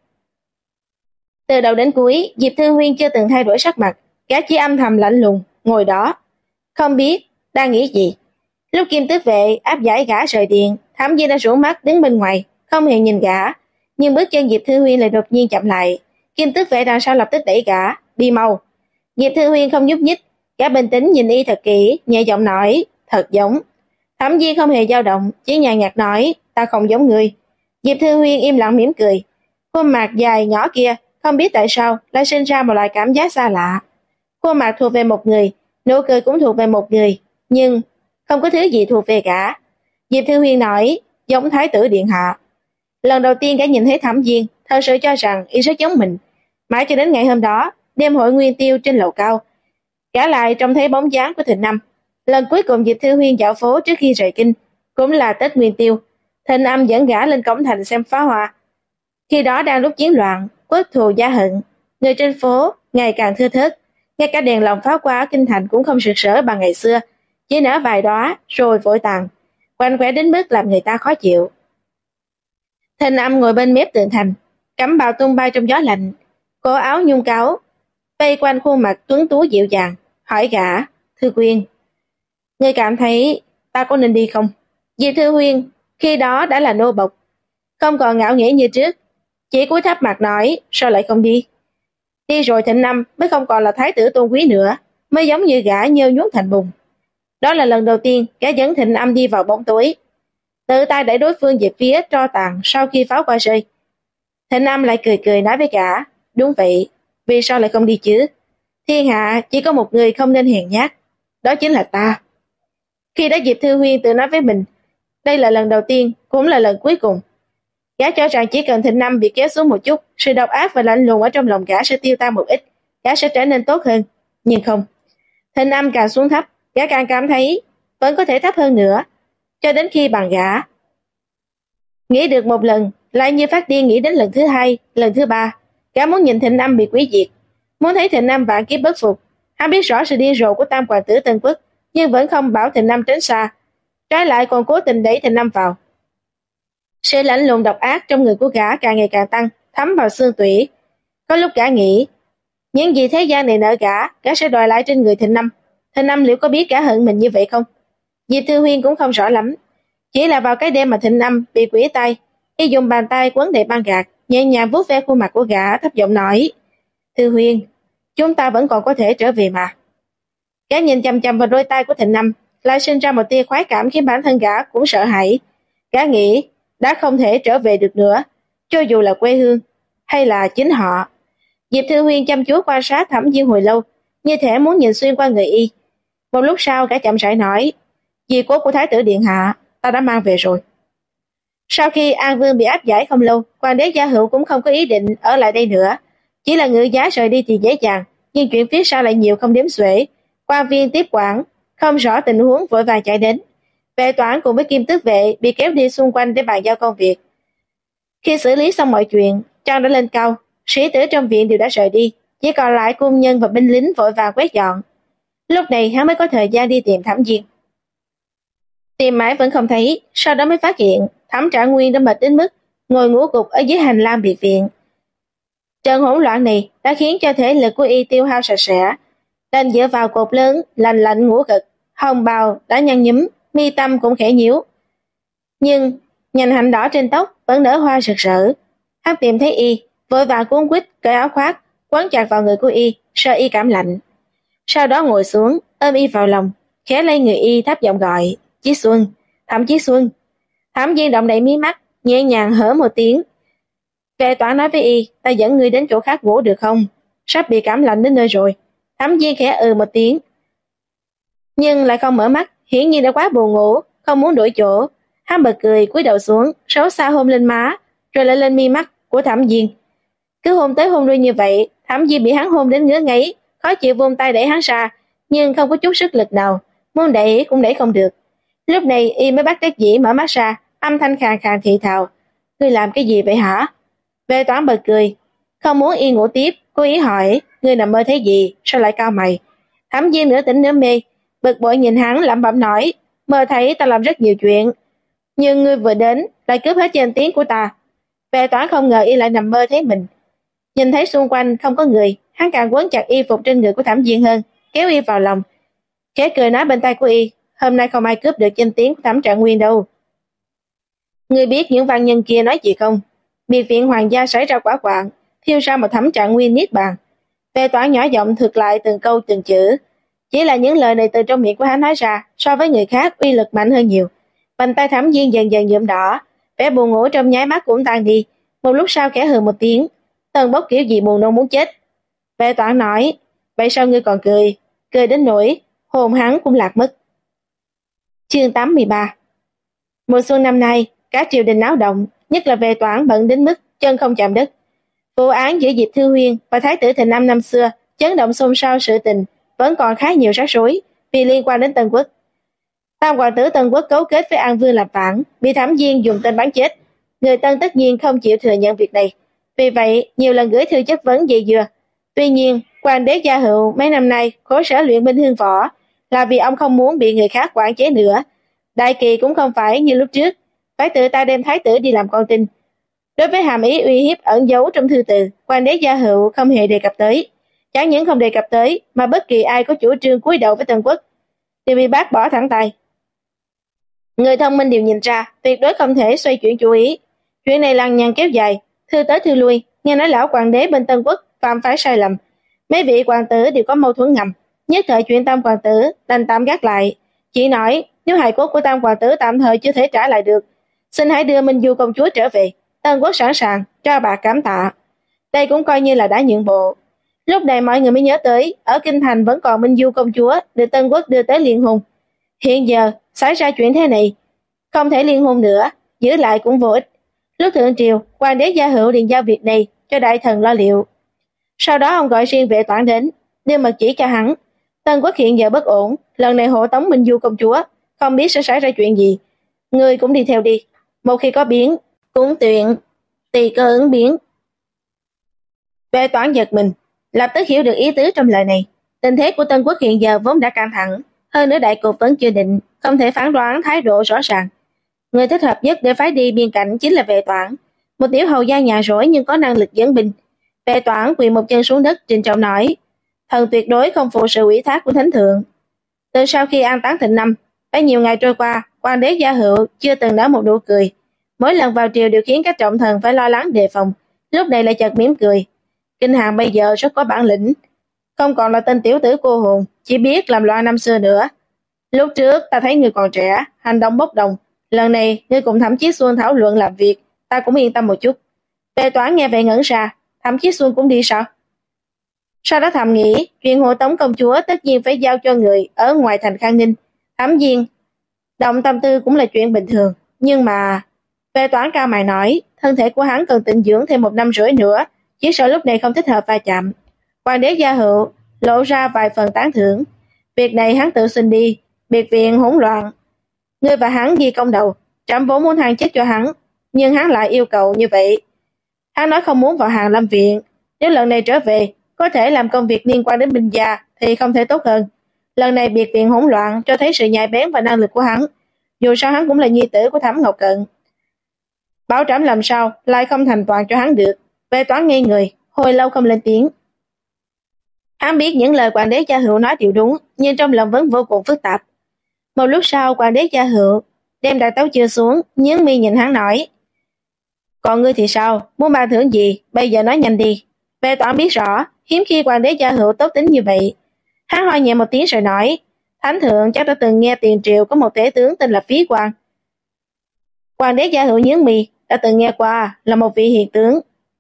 Từ đầu đến cuối, Diệp Thư Huyên chưa từng thay đổi sắc mặt, gã chỉ âm thầm lạnh lùng ngồi đó, không biết đang nghĩ gì. Lúc Kim Tước vệ áp giải gã rời điện, Thẩm Di đã rũ mắt đứng bên ngoài, không hề nhìn gã, nhưng bước chân Diệp Thư Huyên lại đột nhiên chậm lại. Kim Tước vệ đằng sau lập tức đẩy gã, đi mau. Diệp Thư Huyên không nhúc nhích, gã bình tĩnh nhìn y thật kỹ, nhẹ giọng nói, thật giống. Thẩm Di không hề dao động, chỉ nhàn nhạt nói, ta không giống người. Diệp Thư Huyên im lặng mỉm cười, khuôn mặt dài nhỏ kia không biết tại sao lại sinh ra một loại cảm giác xa lạ. Khuôn mặt thuộc về một người, nụ cười cũng thuộc về một người, nhưng không có thứ gì thuộc về cả. Diệp Thư Huyên nói, giống thái tử điện hạ. Lần đầu tiên gã nhìn thấy Thẩm Diên, thật sự cho rằng y rất giống mình. Mãi cho đến ngày hôm đó, đêm hội nguyên tiêu trên lầu cao, gã lại trông thấy bóng dáng của Thịnh Âm. Lần cuối cùng Diệp Thư Huyên dạo phố trước khi rời kinh, cũng là Tết Nguyên Tiêu. Thịnh Âm dẫn gã lên cổng thành xem pháo hoa. Khi đó đang lúc chiến loạn, quốc thù gia hận, người trên phố ngày càng thưa thớt, ngay cả đèn lồng pháo hoa ở kinh thành cũng không rực rỡ bằng ngày xưa, chỉ nở vài đóa rồi vội tàn, quạnh quẽ đến mức làm người ta khó chịu. Thịnh Âm ngồi bên mép tường thành, cẩm bào tung bay trong gió lạnh, cổ áo nhung cáo vây quanh khuôn mặt tuấn tú dịu dàng, hỏi gã, Thư Quyên, ngươi cảm thấy ta có nên đi không? Diệp Thư Huyên khi đó đã là nô bộc, không còn ngạo nghễ như trước, chỉ cúi thấp mặt nói, sao lại không đi? Đi rồi Thịnh Âm mới không còn là thái tử tôn quý nữa, mới giống như gã nhơ nhuốc thành bùn. Đó là lần đầu tiên gã dẫn Thịnh Âm đi vào bóng tối, tự tay đẩy đối phương về phía tro tàn sau khi pháo qua rơi. Thịnh Âm lại cười cười nói với gã, đúng vậy, vì sao lại không đi chứ? Thiên hạ chỉ có một người không nên hèn nhát, đó chính là ta. Khi đó Diệp Thư Huyên tự nói với mình, đây là lần đầu tiên, cũng là lần cuối cùng. Gã cho rằng chỉ cần Thịnh Âm bị kéo xuống một chút, sự độc ác và lạnh lùng ở trong lòng gã sẽ tiêu tan một ít, gã sẽ trở nên tốt hơn. Nhưng không, Thịnh Âm càng xuống thấp, gã càng cảm thấy vẫn có thể thấp hơn nữa, cho đến khi bằng gã. Nghĩ được một lần, lại như phát điên nghĩ đến lần thứ hai, lần thứ ba. Gã muốn nhìn Thịnh Âm bị quỷ diệt, muốn thấy Thịnh Âm vạn kiếp bất phục. Hắn biết rõ sự điên rồ của tam hoàng tử Tân Quốc, nhưng vẫn không bảo Thịnh Năm tránh xa, trái lại còn cố tình đẩy Thịnh Năm vào. Sự lạnh lùng độc ác trong người của gã càng ngày càng tăng, thấm vào xương tủy. Có lúc gã nghĩ, những gì thế gian này nợ gã sẽ đòi lại trên người Thịnh Năm. Thịnh Năm liệu có biết gã hận mình như vậy không? Diệp Thư Huyên cũng không rõ lắm. Chỉ là vào cái đêm mà Thịnh Năm bị quỷ tay, y dùng bàn tay quấn đầy băng gạc, nhẹ nhàng vuốt ve khuôn mặt của gã, thấp giọng nói: Thư Huyên, chúng ta vẫn còn có thể trở về mà. Gã nhìn chằm chằm vào đôi tay của Thịnh Năm, lại sinh ra một tia khoái cảm khiến bản thân gã cũng sợ hãi. Gã nghĩ đã không thể trở về được nữa, cho dù là quê hương hay là chính họ. Diệp Thư Huyên chăm chú quan sát Thẩm Diên hồi lâu, như thể muốn nhìn xuyên qua người y. Một lúc sau gã chậm rãi nói: Di cốt của Thái tử điện hạ ta đã mang về rồi. Sau khi An Vương bị áp giải không lâu, Hoàng đế Gia Hữu cũng không có ý định ở lại đây nữa. Chỉ là ngự giá rời đi thì dễ dàng, nhưng chuyện phía sau lại nhiều không đếm xuể. Quan viên tiếp quản không rõ tình huống vội vàng chạy đến. Vệ toản cùng với Kim Tước vệ bị kéo đi xung quanh để bàn giao công việc. Khi xử lý xong mọi chuyện, trăng đã lên cao, sĩ tử trong viện đều đã rời đi, chỉ còn lại cung nhân và binh lính vội vàng quét dọn. Lúc này hắn mới có thời gian đi tìm Thẩm Diên. Tìm mãi vẫn không thấy, sau đó mới phát hiện Thẩm Trạng Nguyên đã mệt đến mức ngồi ngủ gục ở dưới hành lang biệt viện. Trận hỗn loạn này đã khiến cho thể lực của y tiêu hao sạch sẽ, đành dựa vào cột lớn lành lạnh ngủ gật, hồng bào đã nhăn nhúm, mi tâm cũng khẽ nhíu. Nhưng nhành hạnh đỏ trên tóc vẫn nở hoa rực rỡ. Hắn tìm thấy y, vội vàng cuốn quýt cởi áo khoác, quấn chặt vào người của y, sợ y cảm lạnh. Sau đó ngồi xuống, ôm y vào lòng, khẽ lay người y, thấp giọng gọi: Chí Xuân, Thẩm Chí Xuân. Thẩm Diên động đậy mí mắt, nhẹ nhàng hở một tiếng. Vệ toản nói với y: Ta dẫn ngươi đến chỗ khác ngủ được không? Sắp bị cảm lạnh đến nơi rồi. Thẩm Diên khẽ một tiếng, nhưng lại không mở mắt, hiển nhiên đã quá buồn ngủ, không muốn đổi chỗ. Hắn bật cười, cúi đầu xuống, xấu xa hôn lên má, rồi lại lên mi mắt của Thẩm Diên. Cứ hôn tới hôn lui như vậy, Thẩm Diên bị hắn hôn đến ngứa ngáy, khó chịu vươn tay đẩy hắn ra, nhưng không có chút sức lực nào, muốn đẩy cũng đẩy không được. Lúc này y mới bắt đắc dĩ mở mắt ra, âm thanh khàn khàn thì thào: Ngươi làm cái gì vậy hả? Vệ toản bật cười, không muốn y ngủ tiếp, cố ý hỏi: Ngươi nằm mơ thấy gì, sao lại cau mày? Thẩm Diên nửa tỉnh nửa mê, bực bội nhìn hắn lẩm bẩm nói: Mơ thấy ta làm rất nhiều chuyện, nhưng ngươi vừa đến lại cướp hết danh tiếng của ta. Vệ toản không ngờ y lại nằm mơ thấy mình. Nhìn thấy xung quanh không có người, hắn càng quấn chặt y phục trên người của Thẩm Diên hơn, kéo y vào lòng, khẽ cười nói bên tai của y: Hôm nay không ai cướp được danh tiếng của Thẩm Trạng Nguyên đâu. Ngươi biết những văn nhân kia nói gì không? Biệt viện hoàng gia xảy ra quả quạng, thiêu ra một Thẩm Trạng Nguyên niết bàn. Vệ toản nhỏ giọng thuật lại từng câu từng chữ. Chỉ là những lời này từ trong miệng của hắn nói ra, so với người khác uy lực mạnh hơn nhiều. Bàn tay Thẩm Diên dần dần nhuộm đỏ, vẻ buồn ngủ trong nháy mắt cũng tan đi. Một lúc sau khẽ hừ một tiếng, Tần Bốc kiểu gì buồn nôn muốn chết. Vệ toản nói: Vậy sao ngươi còn cười? Cười đến nỗi hồn hắn cũng lạc mất. Chương 83. Mùa xuân năm nay, cả triều đình náo động, nhất là Vệ toản bận đến mức chân không chạm đất. Vụ án giữa Diệp Thư Huyên và Thái tử Thịnh Năm năm xưa chấn động xôn xao sự tình, vẫn còn khá nhiều rắc rối vì liên quan đến Tân Quốc. Tam hoàng tử Tân Quốc cấu kết với An Vương làm phản, bị Thẩm Diên dùng tên bắn chết. Người Tân tất nhiên không chịu thừa nhận việc này, vì vậy nhiều lần gửi thư chất vấn dây dưa. Tuy nhiên, Hoàng đế Gia Hữu mấy năm nay khổ sở luyện binh hương võ là vì ông không muốn bị người khác quản chế nữa. Đại kỳ cũng không phải như lúc trước, phải tự ta đem thái tử đi làm con tin. Đối với hàm ý uy hiếp ẩn giấu trong thư từ, Hoàng đế Gia Hữu không hề đề cập tới. Chẳng những không đề cập tới, mà bất kỳ ai có chủ trương cúi đầu với Tân Quốc đều bị bác bỏ thẳng tay. Người thông minh đều nhìn ra, tuyệt đối không thể xoay chuyển chủ ý. Chuyện này lằng nhằng kéo dài, thư tới thư lui, nghe nói lão hoàng đế bên Tân Quốc phạm phải sai lầm. Mấy vị hoàng tử đều có mâu thuẫn ngầm, nhất thời chuyện Tam hoàng tử đành tạm gác lại. Chỉ nói nếu hài cốt của Tam hoàng tử tạm thời chưa thể trả lại được, xin hãy đưa Minh Du công chúa trở về. Tân Quốc sẵn sàng cho bạc cảm tạ. Đây cũng coi như là đã nhượng bộ. Lúc này mọi người mới nhớ tới, ở Kinh Thành vẫn còn Minh Du công chúa được Tân Quốc đưa tới liên hôn. Hiện giờ xảy ra chuyện thế này, không thể liên hôn nữa, giữ lại cũng vô ích. Lúc thượng triều, Hoàng đế Gia Hữu liền giao việc này cho đại thần lo liệu. Sau đó ông gọi riêng Vệ toản đến, đưa mật chỉ cho hắn. Tân Quốc hiện giờ bất ổn, lần này hộ tống Minh Du công chúa, không biết sẽ xảy ra chuyện gì. Ngươi cũng đi theo đi, một khi có biến, cũng tùy cơ ứng biến. Vệ toản giật mình, lập tức hiểu được ý tứ trong lời này. Tình thế của Tân Quốc hiện giờ vốn đã căng thẳng, Hơn nữa đại cục vẫn chưa định, không thể phán đoán thái độ rõ ràng. Người thích hợp nhất để phái đi biên cảnh chính là Vệ Toản, một tiểu hầu gia nhà rỗi nhưng có năng lực dẫn binh. Vệ Toản quỳ một chân xuống đất trịnh trọng nói: "Thần tuyệt đối không phụ sự ủy thác của thánh thượng." Từ sau khi an táng Thịnh Năm, đã nhiều ngày trôi qua, Hoàng đế Gia Hữu chưa từng nở một nụ cười. Mỗi lần vào triều đều khiến các trọng thần phải lo lắng đề phòng, lúc này lại chợt mỉm cười. Kinh Hàn bây giờ rất có bản lĩnh, không còn là tên tiểu tử cô hồn, chỉ biết làm loạn năm xưa nữa. Lúc trước ta thấy ngươi còn trẻ, hành động bốc đồng, lần này ngươi cùng Thẩm Chí Xuân thảo luận làm việc, ta cũng yên tâm một chút. Vệ Toản nghe vậy ngẩn ra, Thẩm Chí Xuân cũng đi sao? Sau đó thầm nghĩ, chuyện hộ tống công chúa tất nhiên phải giao cho người ở ngoài thành Khang Ninh. Thẩm Diên động tâm tư cũng là chuyện bình thường, nhưng mà Vệ Toản cao mày nói, thân thể của hắn cần tịnh dưỡng thêm 1 năm rưỡi nữa, chỉ sợ lúc này không thích hợp va chạm. Hoàng đế Gia Hữu lộ ra vài phần tán thưởng, việc này hắn tự xin đi, biệt viện hỗn loạn, ngươi và hắn ghi công đầu, trẫm vốn muốn thăng chức cho hắn, nhưng hắn lại yêu cầu như vậy. Hắn nói không muốn vào Hàn Lâm viện, nếu lần này trở về có thể làm công việc liên quan đến binh gia thì không thể tốt hơn. Lần này biệt viện hỗn loạn cho thấy sự nhạy bén và năng lực của hắn, dù sao hắn cũng là nhi tử của Thẩm Ngọc Cận. Bảo trẫm làm sao lại không thành toàn cho hắn được. Vệ Toán ngây người, hồi lâu không lên tiếng. Hắn biết những lời Hoàng đế Gia Hữu nói đều đúng, nhưng trong lòng vẫn vô cùng phức tạp. Một lúc sau, Hoàng đế Gia Hữu đem đại tấu chưa xuống, nhướng mi nhìn hắn nói: "Còn ngươi thì sao, muốn ban thưởng gì, bây giờ nói nhanh đi." Vệ Toán biết rõ, hiếm khi Hoàng đế Gia Hữu tốt tính như vậy. Hắn ho nhẹ một tiếng rồi nói: "Thánh thượng chắc đã từng nghe tiền triều có một tể tướng tên là Phí Quan." Hoàng đế Gia Hữu nhướng mi, đã từng nghe qua, là một vị hiền tướng.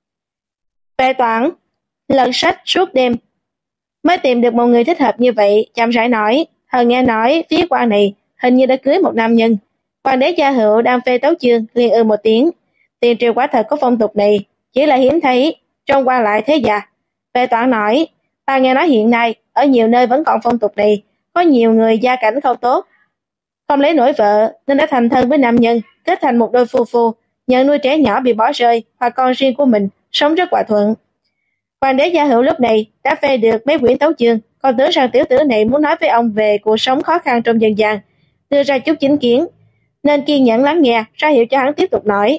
Vệ Toán lật sách suốt đêm mới tìm được một người thích hợp như vậy, chậm rãi nói: "Thần nghe nói Phí Quan này hình như đã cưới một nam nhân." Hoàng đế Gia Hữu đang phê tấu chương, liền một tiếng. Tiền triều quả thật có phong tục này, chỉ là hiếm thấy trong quan lại thế già. Vệ Toán nói: "Ta nghe nói hiện nay ở nhiều nơi vẫn còn phong tục này, có nhiều người gia cảnh không tốt, không lấy nổi vợ nên đã thành thân với nam nhân, kết thành một đôi phu phu, nhận nuôi trẻ nhỏ bị bỏ rơi hoặc con riêng của mình, sống rất hòa thuận." Hoàng đế Gia Hữu lúc này đã phê được mấy quyển tấu chương, còn tưởng rằng tiểu tử này muốn nói với ông về cuộc sống khó khăn trong dân gian, đưa ra chút chính kiến, nên kiên nhẫn lắng nghe, ra hiệu cho hắn tiếp tục nói.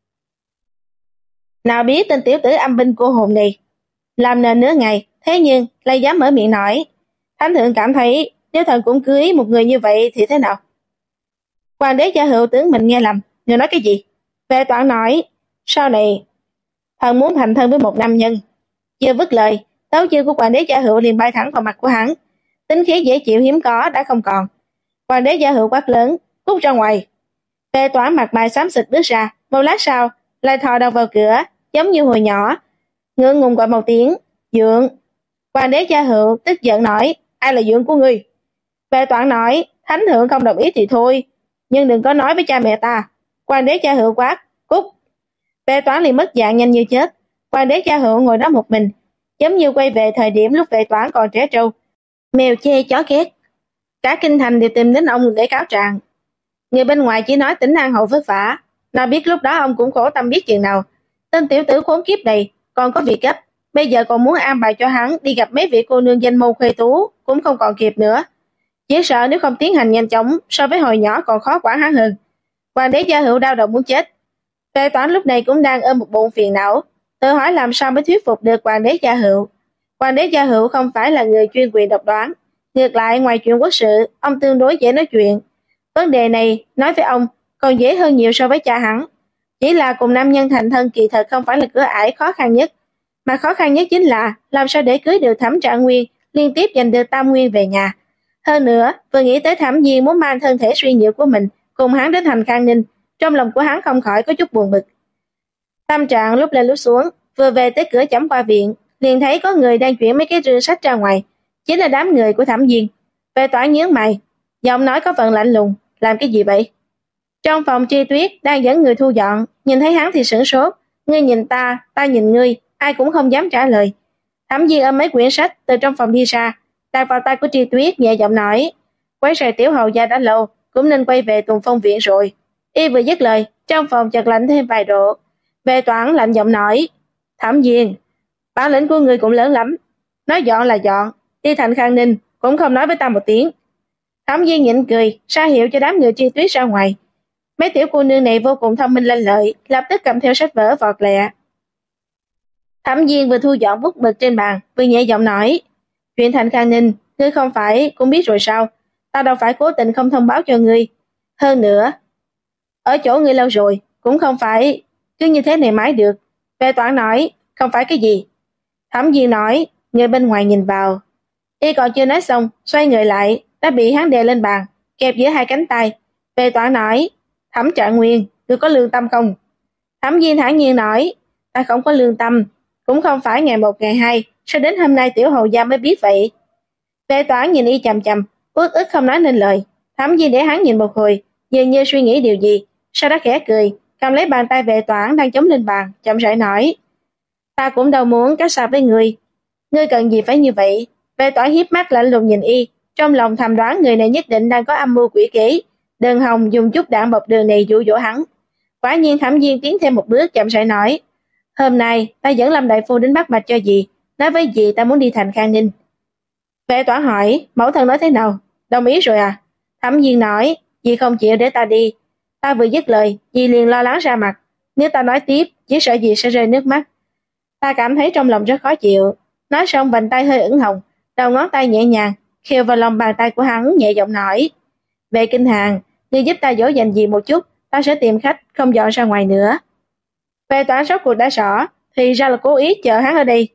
Nào biết tên tiểu tử âm binh cô hồn này làm nền nửa ngày, thế nhưng lại dám mở miệng nói: "Thánh thượng cảm thấy nếu thần cũng cưới một người như vậy thì thế nào?" Hoàng đế Gia Hữu tưởng mình nghe lầm, người nói cái gì? Vệ Toán nói: "Sau này thần muốn thành thân với một nam nhân." Vừa vứt lời, tấu chương của Hoàng đế Gia Hữu liền bay thẳng vào mặt của hắn, tính khí dễ chịu hiếm có đã không còn. Hoàng đế Gia Hữu quát lớn: "Cút ra ngoài!" Vệ Toán mặt mày xám xịt bước ra, một lát sau lại thò đầu vào cửa, giống như hồi nhỏ, ngượng ngùng gọi một tiếng: "Dượng." Hoàng đế Gia Hữu tức giận nói: "Ai là dượng của ngươi?" Vệ Toán nói: "Thánh thượng không đồng ý thì thôi, nhưng đừng có nói với cha mẹ ta." Hoàng đế Gia Hữu quát: "Cút!" Vệ Toán liền mất dạng nhanh như chết. Hoàng đế Gia Hữu ngồi đó một mình, giống như quay về thời điểm lúc Vệ Toán còn trẻ trâu, mèo chê chó ghét. Cả kinh thành đều tìm đến ông để cáo trạng. Người bên ngoài chỉ nói tỉnh An Hậu vất vả, nào biết lúc đó ông cũng khổ tâm biết chừng nào. Tên tiểu tử khốn kiếp này còn có việc gấp, bây giờ còn muốn an bài cho hắn đi gặp mấy vị cô nương danh môn khuê tú cũng không còn kịp nữa. Chỉ sợ nếu không tiến hành nhanh chóng, so với hồi nhỏ còn khó quản hắn hơn. Hoàng đế Gia Hữu đau đầu muốn chết. Vệ Toán lúc này cũng đang ôm một bụng phiền não, tự hỏi làm sao mới thuyết phục được Hoàng đế Gia Hữu. Hoàng đế Gia Hữu không phải là người chuyên quyền độc đoán, ngược lại ngoài chuyện quốc sự, ông tương đối dễ nói chuyện. Vấn đề này nói với ông còn dễ hơn nhiều so với cha hắn. Chỉ là cùng nam nhân thành thân kỳ thật không phải là cửa ải khó khăn nhất, mà khó khăn nhất chính là làm sao để cưới được Thẩm Trạng Nguyên, liên tiếp giành được Tam Nguyên về nhà. Hơn nữa, vừa nghĩ tới Thẩm Diên muốn mang thân thể suy nhược của mình cùng hắn đến thành Khang Ninh, trong lòng của hắn không khỏi có chút buồn bực. Tâm trạng lúc lên lúc xuống, vừa về tới cửa chẩm qua viện, liền thấy có người đang chuyển mấy cái rương sách ra ngoài, chính là đám người của Thẩm Diên. Vệ Toán nhướng mày, giọng nói có phần lạnh lùng: "Làm cái gì vậy?" Trong phòng Tri Tuyết đang dẫn người thu dọn, nhìn thấy hắn thì sửng sốt, ngươi nhìn ta, ta nhìn ngươi, ai cũng không dám trả lời. Thẩm Diên ôm mấy quyển sách từ trong phòng đi ra, đặt vào tay của Tri Tuyết, nhẹ giọng nói: "Quấy rầy tiểu hầu gia đã lâu, cũng nên quay về Tùng Phong viện rồi." Y vừa dứt lời, trong phòng chợt lạnh thêm vài độ. Vệ Toán lạnh giọng nói: "Thẩm Diên, bản lĩnh của ngươi cũng lớn lắm, nói dọn là dọn, đi thành Khang Ninh cũng không nói với ta một tiếng." Thẩm Viên nhịn cười, ra hiệu cho đám người Tri Tuyết ra ngoài. Mấy tiểu cô nương này vô cùng thông minh lanh lợi, lập tức cầm theo sách vở vọt lẹ. Thẩm Viên vừa thu dọn bút mực trên bàn, vừa nhẹ giọng nói, chuyện Thành Khang Ninh, ngươi không phải cũng biết rồi sao, ta đâu phải cố tình không thông báo cho ngươi. Hơn nữa, ở chỗ ngươi lâu rồi, cũng không phải cứ như thế này mãi được. Vệ Toản nói, không phải cái gì. Thẩm Viên nói, người bên ngoài nhìn vào. Y còn chưa nói xong, xoay người lại, đã bị hắn đè lên bàn, kẹp giữa hai cánh tay. Vệ Toản nói, Thẩm Trạng Nguyên, ngươi có lương tâm không? Thẩm Viên thản nhiên nói, ta không có lương tâm, cũng không phải ngày một ngày hai, sao đến hôm nay tiểu hầu gia mới biết vậy? Vệ Toản nhìn y chằm chằm, uất ức không nói nên lời. Thẩm Viên để hắn nhìn một hồi, dường như suy nghĩ điều gì, sau đó khẽ cười, cầm lấy bàn tay Vệ Toản đang chống lên bàn, chậm rãi nói, ta cũng đâu muốn cách xa với ngươi cần gì phải như vậy? Vệ Toản hiếp mắt lạnh lùng nhìn y, trong lòng thầm đoán người này nhất định đang có âm mưu quỷ kế. Đơn Hồng dùng chút đạn bọc đường này dụ dỗ hắn. Quả nhiên Thẩm Viên tiến thêm một bước, chậm rãi nói, hôm nay ta dẫn Lâm đại phu đến Bắc Mạch cho dì, nói với dì ta muốn đi thành Khang Ninh. Vệ Toản hỏi, mẫu thân nói thế nào? Đồng ý rồi à? Thẩm Viên nói, dì không chịu để ta đi. Ta vừa dứt lời, dì liền lo lắng ra mặt. Nếu ta nói tiếp, chỉ sợ dì sẽ rơi nước mắt. Ta cảm thấy trong lòng rất khó chịu. Nói xong vành tay hơi ửng hồng, đầu ngón tay nhẹ nhàng khều vào lòng bàn tay của hắn, nhẹ giọng nói, về Kinh Hàng, ngươi giúp ta dỗ dành dì một chút, ta sẽ tìm khách, không dọn ra ngoài nữa. Vệ Toản rốt cuộc đã rõ, thì ra là cố ý chờ hắn ở đây.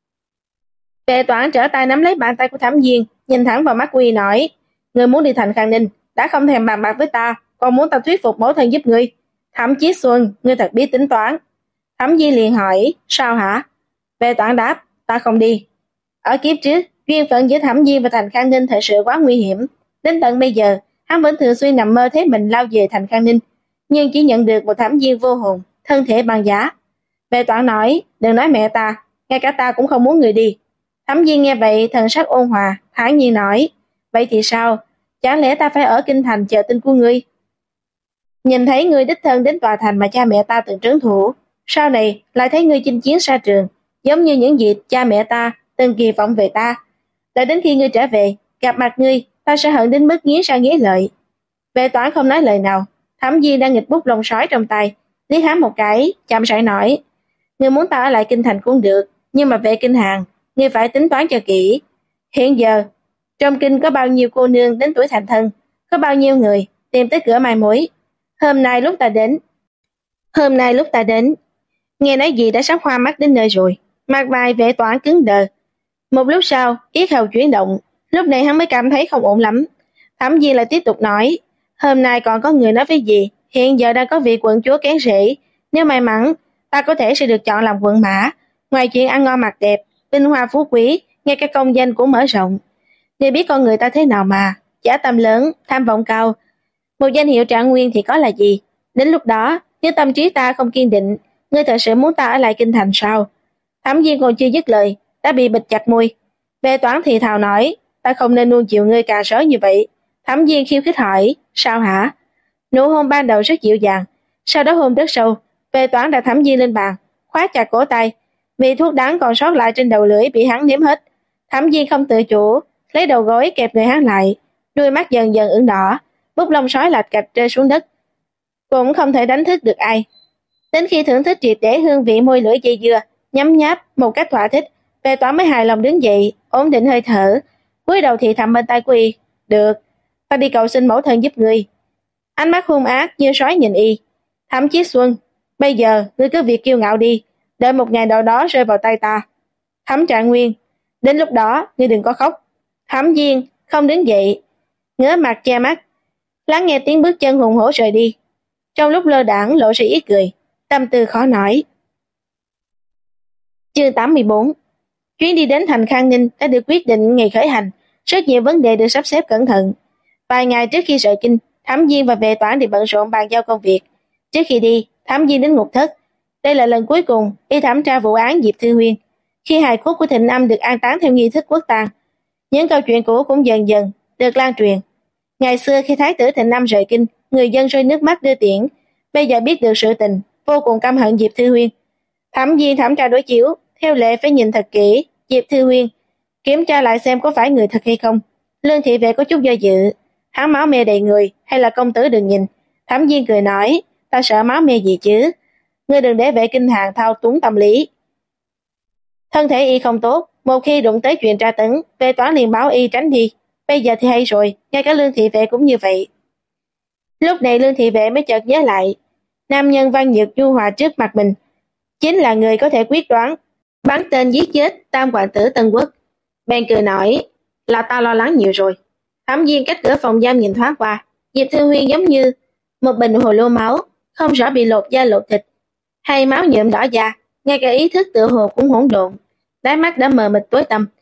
Vệ Toản trở tay nắm lấy bàn tay của Thẩm Viên, nhìn thẳng vào mắt Quy nói, ngươi muốn đi thành Khang Ninh, đã không thèm bàn bạc với ta, còn muốn ta thuyết phục mẫu thân giúp ngươi. Thẩm Chí Xuân, ngươi thật biết tính toán. Thẩm Viên liền hỏi, sao hả? Vệ Toản đáp, ta không đi. Ở kiếp trước, duyên phận giữa Thẩm Viên và thành Khang Ninh thật sự quá nguy hiểm. Đến tận bây giờ, hắn vẫn thường xuyên nằm mơ thấy mình lao về thành Khang Ninh, nhưng chỉ nhận được một Thẩm Viên vô hồn, thân thể bằng giá. Vệ Toản nói, đừng nói mẹ ta, ngay cả ta cũng không muốn người đi. Thẩm Viên nghe vậy thần sắc ôn hòa, thản nhiên nói, vậy thì sao? Chẳng lẽ ta phải ở kinh thành chờ tin của ngươi? Nhìn thấy ngươi đích thân đến tòa thành mà cha mẹ ta từng trấn thủ, sau này lại thấy ngươi chinh chiến xa trường, giống như những gì cha mẹ ta từng kỳ vọng về ta. Đợi đến khi ngươi trở về, gặp mặt ngươi, ta sẽ hận đến mức nghiến răng nghiến lợi. Vệ Toản không nói lời nào. Thẩm Viên đang nghịch bút lông sói trong tay, liếc hắn một cái, chậm rãi nói, ngươi muốn ta ở lại kinh thành cũng được, nhưng mà về Kinh Hàng, ngươi phải tính toán cho kỹ. Hiện giờ, trong kinh có bao nhiêu cô nương đến tuổi thành thân, có bao nhiêu người tìm tới cửa mai mối. Hôm nay lúc ta đến, nghe nói gì đã sắp hoa mắt đến nơi rồi. Mặt vai Vệ Toản cứng đờ. Một lúc sau, yết hầu chuyển động, lúc này hắn mới cảm thấy không ổn lắm. Thẩm Viên lại tiếp tục nói, hôm nay còn có người nói với dì, hiện giờ đang có vị quận chúa kén rể, nếu may mắn, ta có thể sẽ được chọn làm quận mã. Ngoài chuyện ăn ngon mặc đẹp, vinh hoa phú quý, ngay cả công danh cũng mở rộng. Ngươi biết con người ta thế nào mà, giả tâm lớn, tham vọng cao. Một danh hiệu Trạng Nguyên thì có là gì? Đến lúc đó, nếu tâm trí ta không kiên định, ngươi thật sự muốn ta ở lại kinh thành sao? Thẩm Viên còn chưa dứt lời, đã bị bịt chặt môi. Vệ Toản thì thào nói, ta không nên nuông chiều ngươi cà sớ như vậy. Thẩm Viên khiêu khích hỏi, sao hả? Nụ hôn ban đầu rất dịu dàng, sau đó hôn rất sâu. Vệ Toản đặt Thẩm Viên lên bàn, khóa chặt cổ tay. Vị thuốc đắng còn sót lại trên đầu lưỡi bị hắn nếm hết. Thẩm Viên không tự chủ, lấy đầu gối kẹp người hắn lại, đôi mắt dần dần ửng đỏ, bút lông sói lạch cạch rơi xuống đất. Cũng không thể đánh thức được ai. Đến khi thưởng thức triệt để hương vị môi lưỡi dây dưa, nhấm nháp một cách thỏa thích, Vệ Toản mới hài lòng đứng dậy, ổn định hơi thở, cúi đầu thì thầm bên tai của y, được, ta đi cầu xin mẫu thân giúp ngươi. Ánh mắt hung ác như sói nhìn y. Thẩm Chí Xuân, bây giờ ngươi cứ việc kiêu ngạo đi, đợi một ngày nào đó rơi vào tay ta. Thẩm Trạng Nguyên, đến lúc đó ngươi đừng có khóc. Thẩm Viên không đứng dậy, ngớ mặt che mắt, lắng nghe tiếng bước chân hùng hổ rời đi. Trong lúc lơ đãng lộ ra ý cười, tâm tư khó nói. Chương 84. Chuyến đi đến thành Khang Ninh đã được quyết định ngày khởi hành, rất nhiều vấn đề được sắp xếp cẩn thận. Vài ngày trước khi rời kinh, Thẩm Viên và Vệ Toản đều bận rộn bàn giao công việc. Trước khi đi, Thẩm Viên đến Ngục Thất. Đây là lần cuối cùng y thẩm tra vụ án Diệp Thư Huyên. Khi hài cốt của Thịnh Âm được an táng theo nghi thức quốc tang, những câu chuyện cũ cũng dần dần được lan truyền. Ngày xưa khi thái tử Thịnh Âm rời kinh, người dân rơi nước mắt đưa tiễn. Bây giờ biết được sự tình, vô cùng căm hận Diệp Thư Huyên. Thẩm Viên thẩm tra đối chiếu, theo lệ phải nhìn thật kỹ Diệp Thư Huyên, kiểm tra lại xem có phải người thật hay không. Lương Thị Vệ có chút do dự, hắn máu me đầy người hay là công tử đừng nhìn. Thẩm Viên cười nói, ta sợ máu me gì chứ, ngươi đừng để vệ kinh hàng thao túng tâm lý. Thân thể y không tốt, một khi đụng tới chuyện tra tấn, vệ toán liền báo y tránh đi. Bây giờ thì hay rồi, ngay cả Lương thị vệ cũng như vậy. Lúc này Lương thị vệ mới chợt nhớ lại, nam nhân văn nhược nhu hòa trước mặt mình chính là người có thể quyết đoán bắn tên giết chết tam hoàng tử Tân Quốc. Bèn cười nói, là ta lo lắng nhiều rồi. Thẩm Viên cách cửa phòng giam nhìn thoáng qua, Diệp Thư Huyên giống như một bình hồ lô máu, không rõ bị lột da lột thịt hay máu nhuộm đỏ da, ngay cả ý thức tựa hồ cũng hỗn độn, đáy mắt đã mờ mịt tối tăm.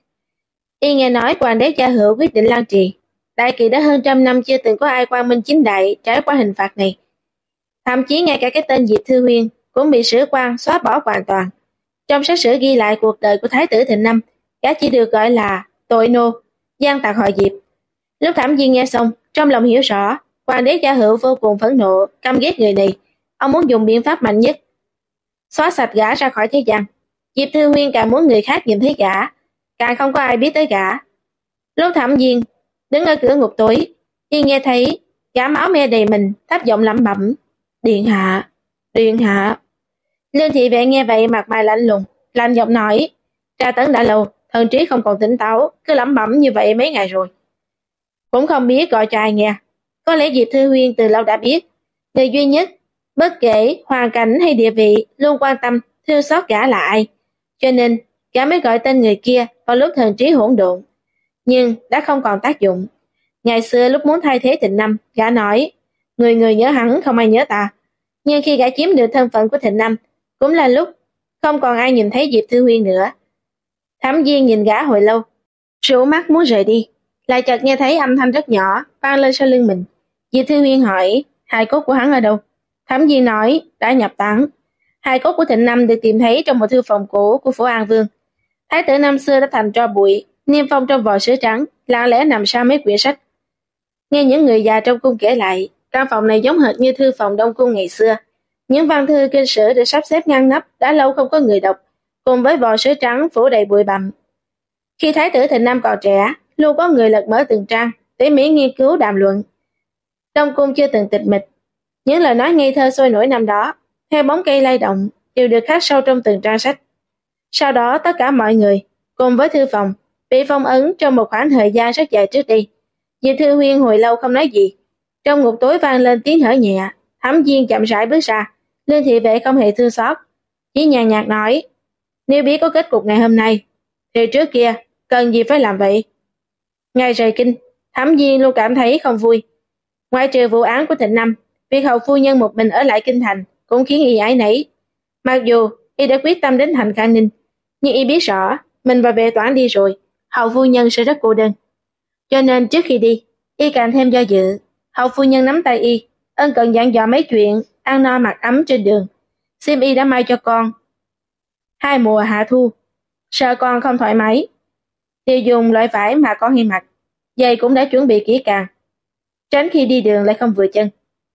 Y nghe nói hoàng đế Cha Hữu quyết định lan trì, đại kỳ đã hơn trăm năm chưa từng có ai quang minh chính đại trải qua hình phạt này. Thậm chí ngay cả cái tên Diệp Thư Huyên cũng bị sử quan xóa bỏ hoàn toàn. Trong sách sử ghi lại cuộc đời của Thái tử Thịnh Năm, gã chỉ được gọi là tội nô, gian tặc họ Diệp. Lúc Thẩm Viên nghe xong, trong lòng hiểu rõ, hoàng đế Cha Hữu vô cùng phẫn nộ, căm ghét người này. Ông muốn dùng biện pháp mạnh nhất, xóa sạch gã ra khỏi thế gian. Diệp Thư Huyên càng muốn người khác nhìn thấy gã, càng không có ai biết tới gã. Lúc Thẩm Viên đứng ở cửa ngục tối, y nghe thấy gã máu me đầy mình, thấp giọng lẩm bẩm, điện hạ, điện hạ. Lương thị vệ nghe vậy mặt mày lạnh lùng, lạnh giọng nói, tra tấn đã lâu, thần trí không còn tỉnh táo, cứ lẩm bẩm như vậy mấy ngày rồi. Cũng không biết gọi cho ai nghe. Có lẽ Diệp Thư Huyên từ lâu đã biết, người duy nhất, bất kể hoàn cảnh hay địa vị, luôn quan tâm, thương xót gã là ai. Cho nên, gã mới gọi tên người kia vào lúc thần trí hỗn độn. Nhưng đã không còn tác dụng. Ngày xưa lúc muốn thay thế Thịnh Năm, gã nói, người người nhớ hắn không ai nhớ ta. Nhưng khi gã chiếm được thân phận của Thịnh Năm, cũng là lúc không còn ai nhìn thấy Diệp Thư Huyên nữa. Thẩm Viên nhìn gã hồi lâu, rủ mắt muốn rời đi, lại chợt nghe thấy âm thanh rất nhỏ vang lên sau lưng mình. Diệp Thư Huyên hỏi, hài cốt của hắn ở đâu? Thẩm Viên nói, đã nhập táng. Hài cốt của Thịnh Năm được tìm thấy trong một thư phòng cũ của Phổ An Vương. Thái tử năm xưa đã thành tro bụi, niêm phong trong vỏ sứ trắng, lặng lẽ nằm sau mấy quyển sách. Nghe những người già trong cung kể lại, căn phòng này giống hệt như thư phòng Đông cung ngày xưa. Những văn thư kinh sử được sắp xếp ngăn nắp, đã lâu không có người đọc, cùng với vỏ sứ trắng phủ đầy bụi bặm. Khi Thái tử Thịnh Năm còn trẻ, luôn có người lật mở từng trang, tỉ mỉ nghiên cứu đàm luận. Trong cung chưa từng tịch mịch, những lời nói ngây thơ sôi nổi năm đó, theo bóng cây lay động, đều được khắc sâu trong từng trang sách. Sau đó tất cả mọi người, cùng với thư phòng, bị phong ấn trong một khoảng thời gian rất dài trước đây. Diệp Thư Huyên hồi lâu không nói gì. Trong ngục tối vang lên tiếng thở nhẹ, Thẩm Viên chậm rãi bước ra. Lương thị vệ không hề thương xót, chỉ nhàn nhạt nói, nếu biết có kết cục ngày hôm nay, thì trước kia cần gì phải làm vậy? Ngày rời kinh, Thẩm Viên luôn cảm thấy không vui. Ngoại trừ vụ án của Thịnh Năm, việc hầu phu nhân một mình ở lại kinh thành cũng khiến y áy náy. Mặc dù y đã quyết tâm đến thành Khang Ninh, nhưng y biết rõ mình và vệ toán đi rồi, hầu phu nhân sẽ rất cô đơn. Cho nên trước khi đi, y càng thêm do dự. Hầu phu nhân nắm tay y, ân cần dặn dò mấy chuyện ăn no mặc ấm trên đường. Xiêm y đã may cho con 2 mùa hạ thu, sợ con không thoải mái, đều dùng loại vải mà con hay mặc. Giày cũng đã chuẩn bị kỹ càng, tránh khi đi đường lại không vừa chân.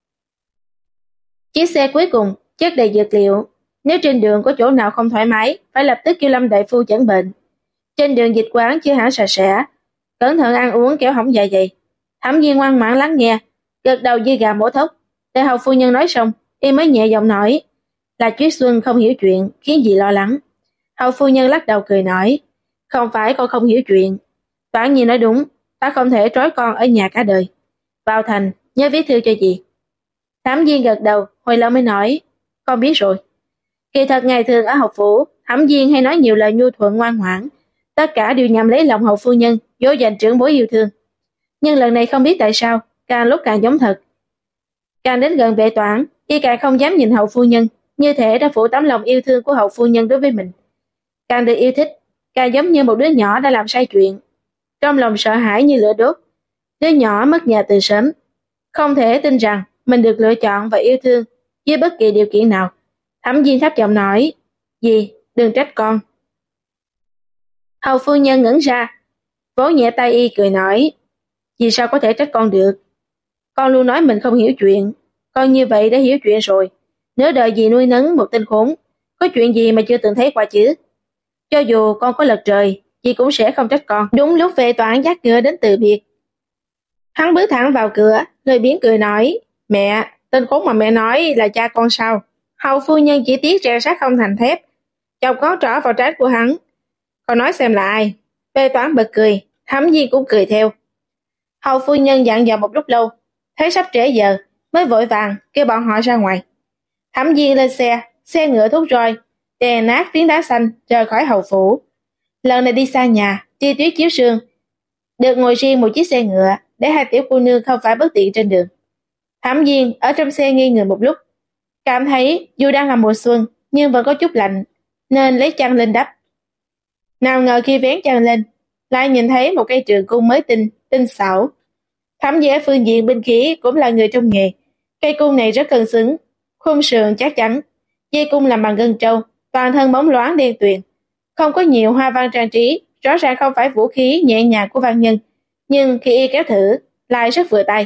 Chiếc xe cuối cùng chất đầy dược liệu, nếu trên đường có chỗ nào không thoải mái, phải lập tức kêu Lâm đại phu chẩn bệnh. Trên đường dịch quán chưa hẳn sạch sẽ, cẩn thận ăn uống kéo hỏng dạ dày. Thẩm Viên ngoan ngoãn lắng nghe, gật đầu như gà mổ thóc. Để hầu phu nhân nói xong, y mới nhẹ giọng nói, là Tuyết Xuân không hiểu chuyện, khiến dì lo lắng. Hầu phu nhân lắc đầu cười nói, không phải con không hiểu chuyện, Toản Nhi nói đúng, ta không thể trói con ở nhà cả đời. Vào thành, nhớ viết thư cho dì. Thẩm Viên gật đầu, hồi lâu mới nói, con biết rồi. Kỳ thật ngày thường ở học phủ, Thẩm Viên hay nói nhiều lời nhu thuận ngoan ngoãn, tất cả đều nhằm lấy lòng hầu phu nhân, dỗ dành trưởng bối yêu thương. Nhưng lần này không biết tại sao, càng lúc càng giống thật. Càng đến gần vệ toán, y càng không dám nhìn hầu phu nhân, như thể đã phủ tấm lòng yêu thương của hầu phu nhân đối với mình. Càng được yêu thích, càng giống như một đứa nhỏ đã làm sai chuyện. Trong lòng sợ hãi như lửa đốt. Đứa nhỏ mất nhà từ sớm, không thể tin rằng mình được lựa chọn và yêu thương dưới bất kỳ điều kiện nào. Thẩm Viên thấp giọng nói, dì, đừng trách con. Hầu phu nhân ngẩn ra, vỗ nhẹ tay y cười nói, dì sao có thể trách con được? Con luôn nói mình không hiểu chuyện, con như vậy đã hiểu chuyện rồi. Nửa đời dì nuôi nấng một tên khốn, có chuyện gì mà chưa từng thấy qua chứ? Cho dù con có lật trời, dì cũng sẽ không trách con. Đúng lúc vệ toán dắt ngựa đến từ biệt, Hắn bước thẳng vào cửa, lười biếng cười nói, mẹ, tên khốn mà mẹ nói là cha con sao? Hầu phu nhân chỉ tiếc rèn sắt không thành thép, chọc ngón trỏ vào trán của hắn. Còn nói xem là ai? Bê Toán bật cười, Thẩm Viên cũng cười theo. Hầu phu nhân dặn dò một lúc lâu, thấy sắp trễ giờ, mới vội vàng kêu bọn họ ra ngoài. Thẩm Viên lên xe ngựa thúc roi, đè nát tiếng đá xanh rời khỏi hầu phủ. Lần này đi xa nhà, đi tuyết chiếu sương, được ngồi riêng một chiếc xe ngựa để hai tiểu cô nương không phải bất tiện trên đường. Thẩm Viên ở trong xe nghi ngờ một lúc, cảm thấy dù đang là mùa xuân nhưng vẫn có chút lạnh, nên lấy chăn lên đắp. Nào ngờ khi vén chăn lên, lại nhìn thấy một cây trường cung mới tinh xảo. Thẩm Viên ở phương diện binh khí cũng là người trong nghề, cây cung này rất cân xứng, khung sườn chắc chắn, dây cung làm bằng ngân trâu, toàn thân bóng loáng đen tuyền, không có nhiều hoa văn trang trí, rõ ràng không phải vũ khí nhẹ nhàng của văn nhân, nhưng khi y kéo thử lại rất vừa tay.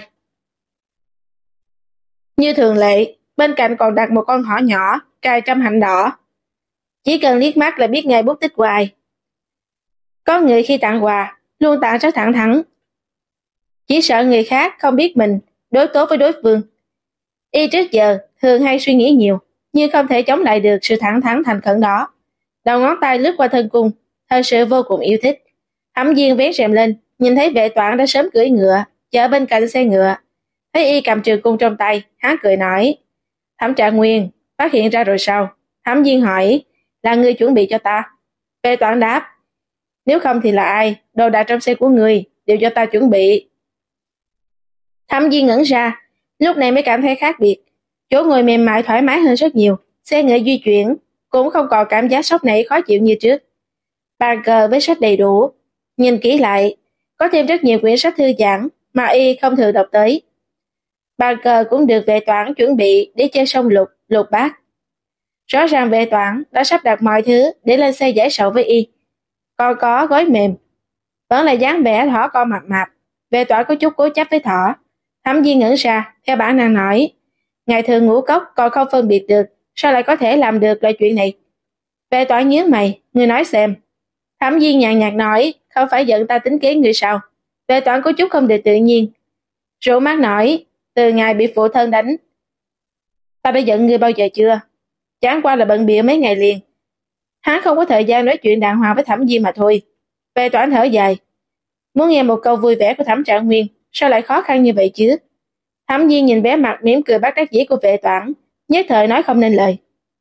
Như thường lệ, bên cạnh còn đặt một con thỏ nhỏ cài trăm hạnh đỏ, chỉ cần liếc mắt là biết ngay bút tích của ai. Có người khi tặng quà luôn tặng rất thẳng thắn, chỉ sợ người khác không biết mình đối tốt với đối phương. Y trước giờ thường hay suy nghĩ nhiều, nhưng không thể chống lại được sự thẳng thắn thành khẩn đó. Đầu ngón tay lướt qua thân cung, thật sự vô cùng yêu thích. Thẩm Viên vén rèm lên, nhìn thấy Vệ Toản đã sớm cưỡi ngựa chờ bên cạnh xe ngựa. Thấy y cầm trường cung trong tay, hắn cười nói, Thẩm Trạng Nguyên, phát hiện ra rồi sao? Thẩm Viên hỏi, là ngươi chuẩn bị cho ta? Vệ Toản đáp, nếu không thì là ai? Đồ đạc trong xe của ngươi đều do ta chuẩn bị. Thẩm Viên ngẩn ra, lúc này mới cảm thấy khác biệt. Chỗ ngồi mềm mại thoải mái hơn rất nhiều, xe ngựa di chuyển cũng không còn cảm giác sốc nảy khó chịu như trước. Bàn cờ với sách đầy đủ, nhìn kỹ lại, có thêm rất nhiều quyển sách thư giãn mà y không thường đọc tới. Bàn cờ cũng được Vệ Toản chuẩn bị để chơi song lục, lục bát. Rõ ràng Vệ Toản đã sắp đặt mọi thứ để lên xe giải sầu với y. Còn có gối mềm, vẫn là dáng vẻ thỏ con mập mạp. Vệ Toản có chút cố chấp với thỏ. Thẩm Viên ngẩn ra, theo bản năng nói, ngày thường ngũ cốc còn không phân biệt được, sao lại có thể làm được loại chuyện này? Vệ Toản nhíu mày, ngươi nói xem. Thẩm Viên nhàn nhạt nói, không phải giận ta tính kế người sao? Vệ Toản có chút không được tự nhiên, rủ mắt nói, từ ngày bị phụ thân đánh, ta đã giận ngươi bao giờ chưa? Chẳng qua là bận bịu mấy ngày liền. Hắn không có thời gian nói chuyện đàng hoàng với Thẩm Viên mà thôi. Vệ Toản thở dài, muốn nghe một câu vui vẻ của Thẩm Trạng Nguyên, sao lại khó khăn như vậy chứ? Thẩm Viên nhìn vẻ mặt mỉm cười bất đắc dĩ của Vệ Toản, nhất thời nói không nên lời.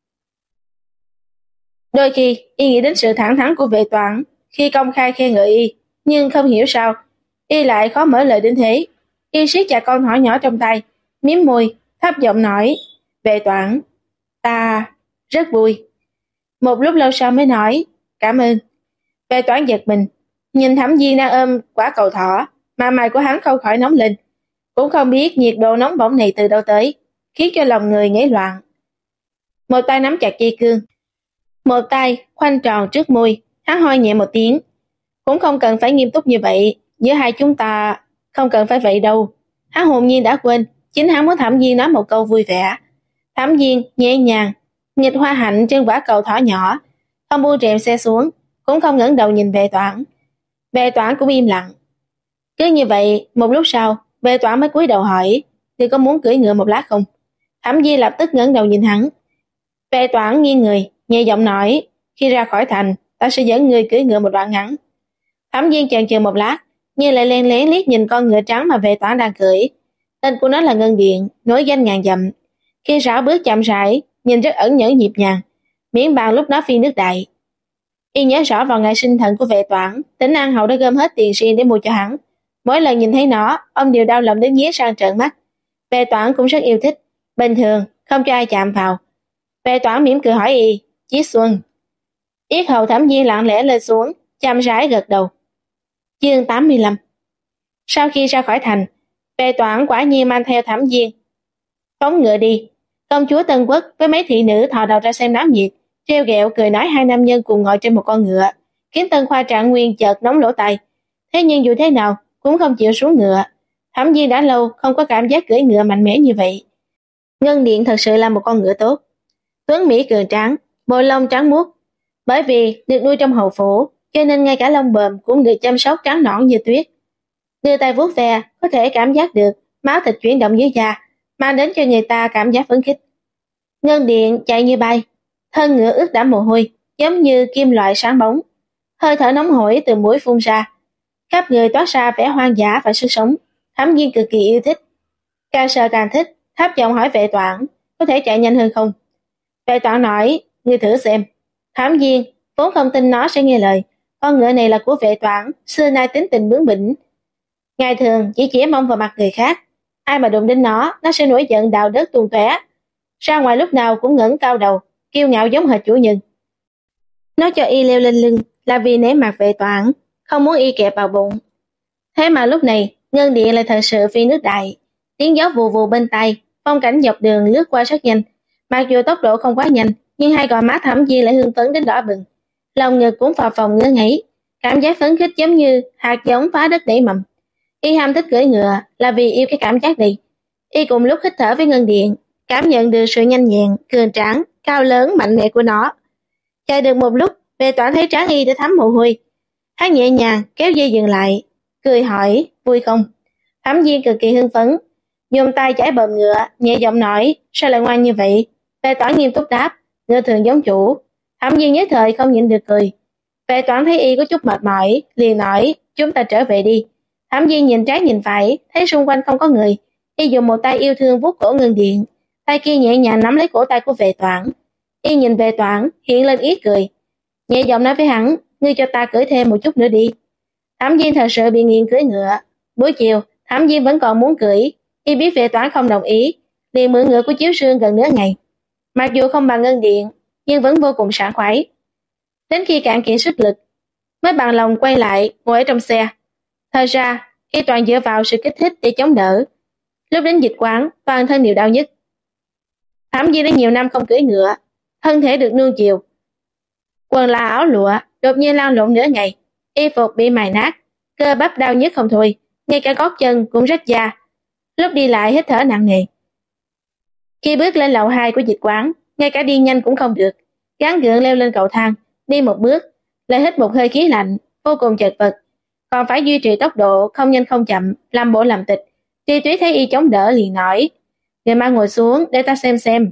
Đôi khi y nghĩ đến sự thẳng thắn của Vệ Toản khi công khai khen ngợi y, nhưng không hiểu sao y lại khó mở lời đến thế. Y siết chặt con thỏ nhỏ trong tay, mím môi, thấp giọng nói, Vệ Toản, ta rất vui. Một lúc lâu sau mới nói, cảm ơn. Vệ Toản giật mình, nhìn Thẩm Viên đang ôm quả cầu thỏ, mà mày của hắn không khỏi nóng lên, cũng không biết nhiệt độ nóng bỏng này từ đâu tới, khiến cho lòng người nhảy loạn. Một tay nắm chặt dây cương, một tay khoanh tròn trước môi, hắn hoi nhẹ một tiếng, cũng không cần phải nghiêm túc như vậy, giữa hai chúng ta không cần phải vậy đâu. Hắn hồn nhiên đã quên, chính hắn muốn Thẩm Viên nói một câu vui vẻ. Thẩm Viên nhẹ nhàng nghịch hoa hạnh trên quả cầu thỏ nhỏ, không buông rèm xe xuống, cũng không ngẩng đầu nhìn Vệ Toản. Vệ Toản cũng im lặng. Cứ như vậy, một lúc sau, Vệ Toản mới cúi đầu hỏi, ngươi có muốn cưỡi ngựa một lát không? Thẩm Viên lập tức ngẩng đầu nhìn hắn. Vệ Toản nghiêng người, nhẹ giọng nói, khi ra khỏi thành, ta sẽ dẫn ngươi cưỡi ngựa một đoạn ngắn. Thẩm Viên chần chừ một lát, nhưng lại len lén liếc nhìn con ngựa trắng mà Vệ Toản đang cưỡi. Tên của nó là Ngân Điện, nối danh ngàn dặm. Khi rảo bước chậm rãi, nhìn rất ẩn nhẫn nhịp nhàng, miễn bàn lúc đó phi nước đại. Y nhớ rõ vào ngày sinh thần của Vệ Toản, Tỉnh An Hậu đã gom hết tiền riêng để mua cho hắn. Mỗi lần nhìn thấy nó, ông đều đau lòng đến nhía răng trợn mắt. Vệ Toản cũng rất yêu thích, bình thường không cho ai chạm vào. Vệ Toản mỉm cười hỏi y, Chí Xuân. Yết hầu Thẩm Viên lặng lẽ lên xuống, chậm rãi gật đầu. Chương 85. Sau khi ra khỏi thành, Vệ Toản quả nhiên mang theo Thẩm Viên phóng ngựa đi. Công chúa Tân Quốc với mấy thị nữ thò đầu ra xem náo nhiệt, trêu ghẹo cười nói hai nam nhân cùng ngồi trên một con ngựa, khiến Tân Khoa Trạng Nguyên chợt nóng lỗ tai. Thế nhưng dù thế nào cũng không chịu xuống ngựa. Thẩm Viên đã lâu không có cảm giác cưỡi ngựa mạnh mẽ như vậy. Ngân Điện thật sự là một con ngựa tốt, tuấn mỹ cường tráng, bộ lông trắng muốt. Bởi vì được nuôi trong hầu phủ, cho nên ngay cả lông bờm cũng được chăm sóc trắng nõn như tuyết. Đưa tay vuốt ve, có thể cảm giác được máu thịt chuyển động dưới da, mang đến cho người ta cảm giác phấn khích. Ngân Điện chạy như bay, thân ngựa ướt đẫm mồ hôi, giống như kim loại sáng bóng. Hơi thở nóng hổi từ mũi phun ra, khắp người toát ra vẻ hoang dã và sức sống. Thẩm Viên cực kỳ yêu thích, càng sợ càng thích, thấp giọng hỏi Vệ Toản, có thể chạy nhanh hơn không? Vệ Toản nói, ngươi thử xem. Thẩm Viên vốn không tin nó sẽ nghe lời, con ngựa này là của Vệ Toản, xưa nay tính tình bướng bỉnh. Ngày thường chỉ chĩa mông vào mặt người khác, ai mà đụng đến nó sẽ nổi giận đào đất tung tóe. Ra ngoài lúc nào cũng ngẩng cao đầu, kiêu ngạo giống hệt chủ nhân. Nó cho y leo lên lưng là vì nể mặt Vệ Toản, không muốn y kẹp vào bụng. Thế mà lúc này, Ngân Điện lại thật sự phi nước đại. Tiếng gió vù vù bên tai, phong cảnh dọc đường lướt qua rất nhanh. Mặc dù tốc độ không quá nhanh, nhưng hai gò má Thẩm Viên lại hưng phấn đến đỏ bừng. Lòng ngực cũng phập phồng ngứa ngáy, cảm giác phấn khích giống như hạt giống phá đất nảy mầm. Y ham thích cưỡi ngựa là vì yêu cái cảm giác này. Y cùng lúc hít thở với Ngân Điện, cảm nhận được sự nhanh nhẹn, cường tráng, cao lớn, mạnh mẽ của nó. Chạy được một lúc, Vệ Toản thấy trán y đã thấm mồ hôi. Hắn nhẹ nhàng kéo dây dừng lại, cười hỏi, vui không? Thẩm Viên cực kỳ hưng phấn, dùng tay chải bờm ngựa, nhẹ giọng nói, sao lại ngoan như vậy? Vệ Toản nghiêm túc đáp, ngựa thường giống chủ. Thẩm Viên nhất thời không nhịn được cười. Vệ Toản thấy y có chút mệt mỏi, liền nói, chúng ta trở về đi. Thẩm Viên nhìn trái nhìn phải, thấy xung quanh không có người, y dùng một tay yêu thương vuốt cổ Ngân Điện, tay kia nhẹ nhàng nắm lấy cổ tay của Vệ Toản. Y nhìn Vệ Toản, hiện lên ý cười, nhẹ giọng nói với hắn, ngươi cho ta cưỡi thêm một chút nữa đi. Thẩm Viên thật sự bị nghiện cưỡi ngựa. Buổi chiều, Thẩm Viên vẫn còn muốn cưỡi, y biết Vệ Toản không đồng ý, liền mượn ngựa của Chiếu Sương gần nửa ngày. Mặc dù không bằng Ngân Điện, nhưng vẫn vô cùng sảng khoái. Đến khi cạn kiệt sức lực, mới bằng lòng quay lại ngồi ở trong xe. Thật ra, y toàn dựa vào sự kích thích để chống đỡ. Lúc đến Dịch Quán, toàn thân đều đau nhức. Thẩm Viên đã nhiều năm không cưỡi ngựa, thân thể được nuông chiều. Quần là áo lụa, đột nhiên lăn lộn nửa ngày, y phục bị mài nát, cơ bắp đau nhức không thôi, ngay cả gót chân cũng rách da. Lúc đi lại hít thở nặng nề. Khi bước lên lầu 2 của Dịch Quán, ngay cả đi nhanh cũng không được, gắng gượng leo lên cầu thang, đi một bước, lại hít một hơi khí lạnh, vô cùng chật vật, còn phải duy trì tốc độ không nhanh không chậm, làm bộ làm tịch. Tri Tuyết thấy y chống đỡ liền nói, người mang ngồi xuống để ta xem.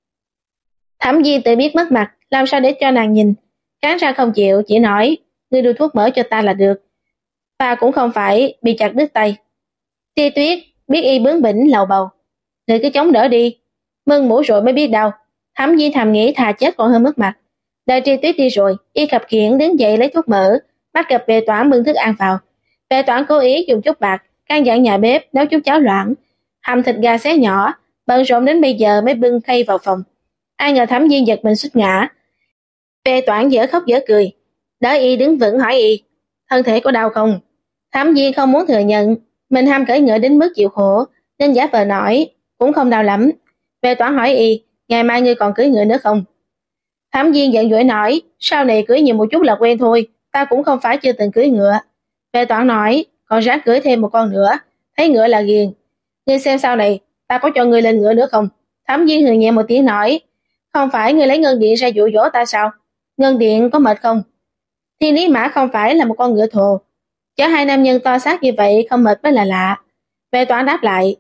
Thẩm Viên tự biết mất mặt, làm sao để cho nàng nhìn, cắn ra không chịu, chỉ nói, ngươi đưa thuốc mỡ cho ta là được, ta cũng không phải bị chặt đứt tay. Tri Tuyết biết y bướng bỉnh lầu bầu, ngươi cứ chống đỡ đi, mưng mũ rồi mới biết đau. Thẩm Viên thầm nghĩ thà chết còn hơn mất mặt. Đợi Tri Tuyết đi rồi, y khập khiễng đứng dậy lấy thuốc mỡ, bắt gặp Vệ Toản bưng thức ăn vào. Vệ Toản cố ý dùng chút bạc căn dặn nhà bếp nấu chút cháo loãng, hầm thịt gà xé nhỏ, bận rộn đến bây giờ mới bưng khay vào phòng. Ai ngờ Thẩm Viên giật mình suýt ngã. Vệ Toản dở khóc dở cười, đỡ y đứng vững hỏi y, thân thể có đau không? Thẩm Viên không muốn thừa nhận mình ham cưỡi ngựa đến mức chịu khổ, nên giả vờ nói cũng không đau lắm. Vệ Toản hỏi y, ngày mai ngươi còn cưỡi ngựa nữa không? Thẩm Viên giận dỗi nói, sau này cưỡi nhiều một chút là quen thôi, ta cũng không phải chưa từng cưỡi ngựa. Vệ Toản nói, còn ráng cưỡi thêm một con nữa, thấy ngựa là ghiền. Ngươi xem sau này, ta có cho ngươi lên ngựa nữa không? Thẩm Viên hừ nhẹ một tiếng nói, không phải ngươi lấy Ngân Điện ra dụ dỗ ta sao? Ngân Điện có mệt không? Thiên Lý Mã không phải là một con ngựa thồ, chở hai nam nhân to xác như vậy không mệt mới là lạ. Vệ Toản đáp lại,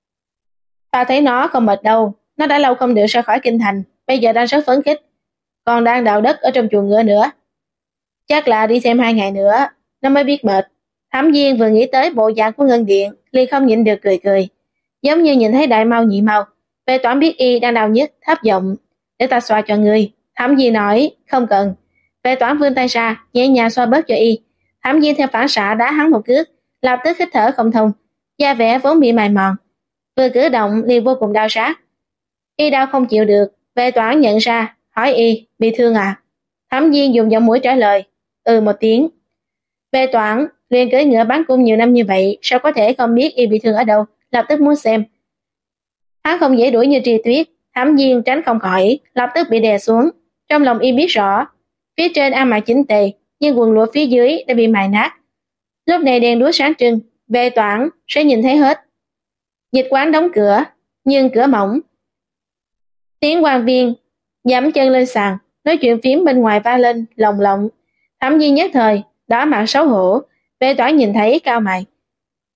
ta thấy nó không mệt đâu, nó đã lâu không được ra khỏi kinh thành, bây giờ đang rất phấn khích, còn đang đào đất ở trong chuồng ngựa nữa. Chắc là đi thêm 2 ngày nữa, nó mới biết mệt. Thẩm Viên vừa nghĩ tới bộ dạng của Ngân Điện, liền không nhịn được cười, giống như nhìn thấy đại mao nhị mao. Vệ Toản biết y đang đau nhức, thấp giọng, để ta xoa cho ngươi. Thẩm Viên nói, không cần. Vệ Toản vươn tay ra, nhẹ nhàng xoa bớt cho y. Thẩm Viên theo phản xạ đá hắn một cước, lập tức hít thở không thông, da vẻ vốn bị mài mòn, vừa cử động liền vô cùng đau rát. Y đau không chịu được, Vệ Toản nhận ra, hỏi y, bị thương à? Thẩm Viên dùng giọng mũi trả lời, một tiếng. Vệ Toản liền cưỡi ngựa bắn cung nhiều năm như vậy, sao có thể không biết y bị thương ở đâu, lập tức muốn xem. Hắn không dễ đuổi như Tri Tuyết, Thẩm Viên tránh không khỏi, lập tức bị đè xuống. Trong lòng y biết rõ, phía trên ăn mặc chỉnh tề, nhưng quần lụa phía dưới đã bị mài nát. Lúc này đèn đuốc sáng trưng, Vệ Toản sẽ nhìn thấy hết. Dịch Quán đóng cửa, nhưng cửa mỏng. Tiếng quan viên giẫm chân lên sàn, nói chuyện phím bên ngoài va lên lồng lộng. Thẩm Viên nhất thời đỏ mặt xấu hổ. Vệ Toản nhìn thấy cao mày,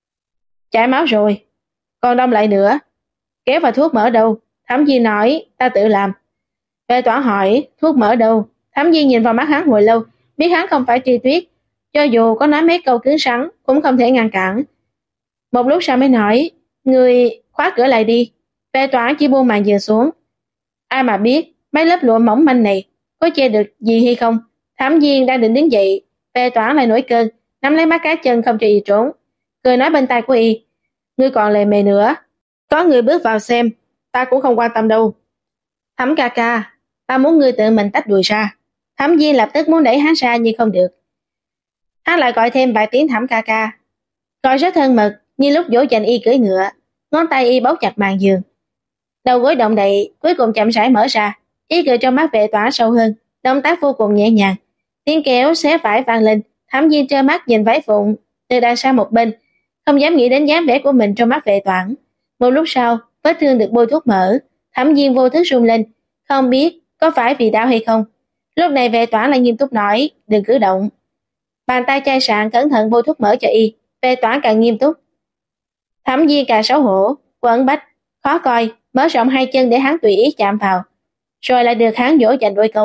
Chảy máu rồi, còn đông lại nữa. Kéo vào thuốc mỡ đâu? Thẩm Viên nói, ta tự làm. Vệ Toản hỏi, thuốc mỡ đâu? Thẩm Viên nhìn vào mắt hắn hồi lâu, biết hắn không phải Tri Tuyết, cho dù có nói mấy câu cứng rắn cũng không thể ngăn cản. Một lúc sau mới nói, người khóa cửa lại đi. Vệ Toản chỉ buông màn giường xuống. Ai mà biết, mấy lớp lụa mỏng manh này có che được gì hay không? Thẩm Viên đang định đứng dậy, Vệ Toản lại nổi cơn, nắm lấy mắt cá chân không cho y trốn. Cười nói bên tai của y, ngươi còn lề mề nữa, có người bước vào xem, ta cũng không quan tâm đâu. Thẩm ca ca, ta muốn ngươi tự mình tách đùi ra. Thẩm Viên lập tức muốn đẩy hắn ra nhưng không được. Hắn lại gọi thêm vài tiếng Thẩm ca ca, gọi rất thân mật như lúc dỗ dành y cưỡi ngựa, ngón tay y bấu chặt màn giường. Đầu gối động đậy, cuối cùng chậm rãi mở ra, ý cười trong mắt Vệ Toản sâu hơn, động tác vô cùng nhẹ nhàng. Tiếng kéo xé vải vang lên, Thẩm Viên trơ mắt nhìn váy phụng từ đằng sang một bên, không dám nghĩ đến dáng vẻ của mình trong mắt Vệ Toản. Một lúc sau, vết thương được bôi thuốc mỡ, Thẩm Viên vô thức run lên, không biết có phải vì đau hay không. Lúc này Vệ Toản lại nghiêm túc nói, đừng cử động. Bàn tay chai sạn cẩn thận bôi thuốc mỡ cho y, Vệ Toản càng nghiêm túc. Thẩm Viên càng xấu hổ, quẫn bách, khó coi, mở rộng hai chân để hắn tùy ý chạm vào, rồi lại được hắn dỗ dành đôi câu.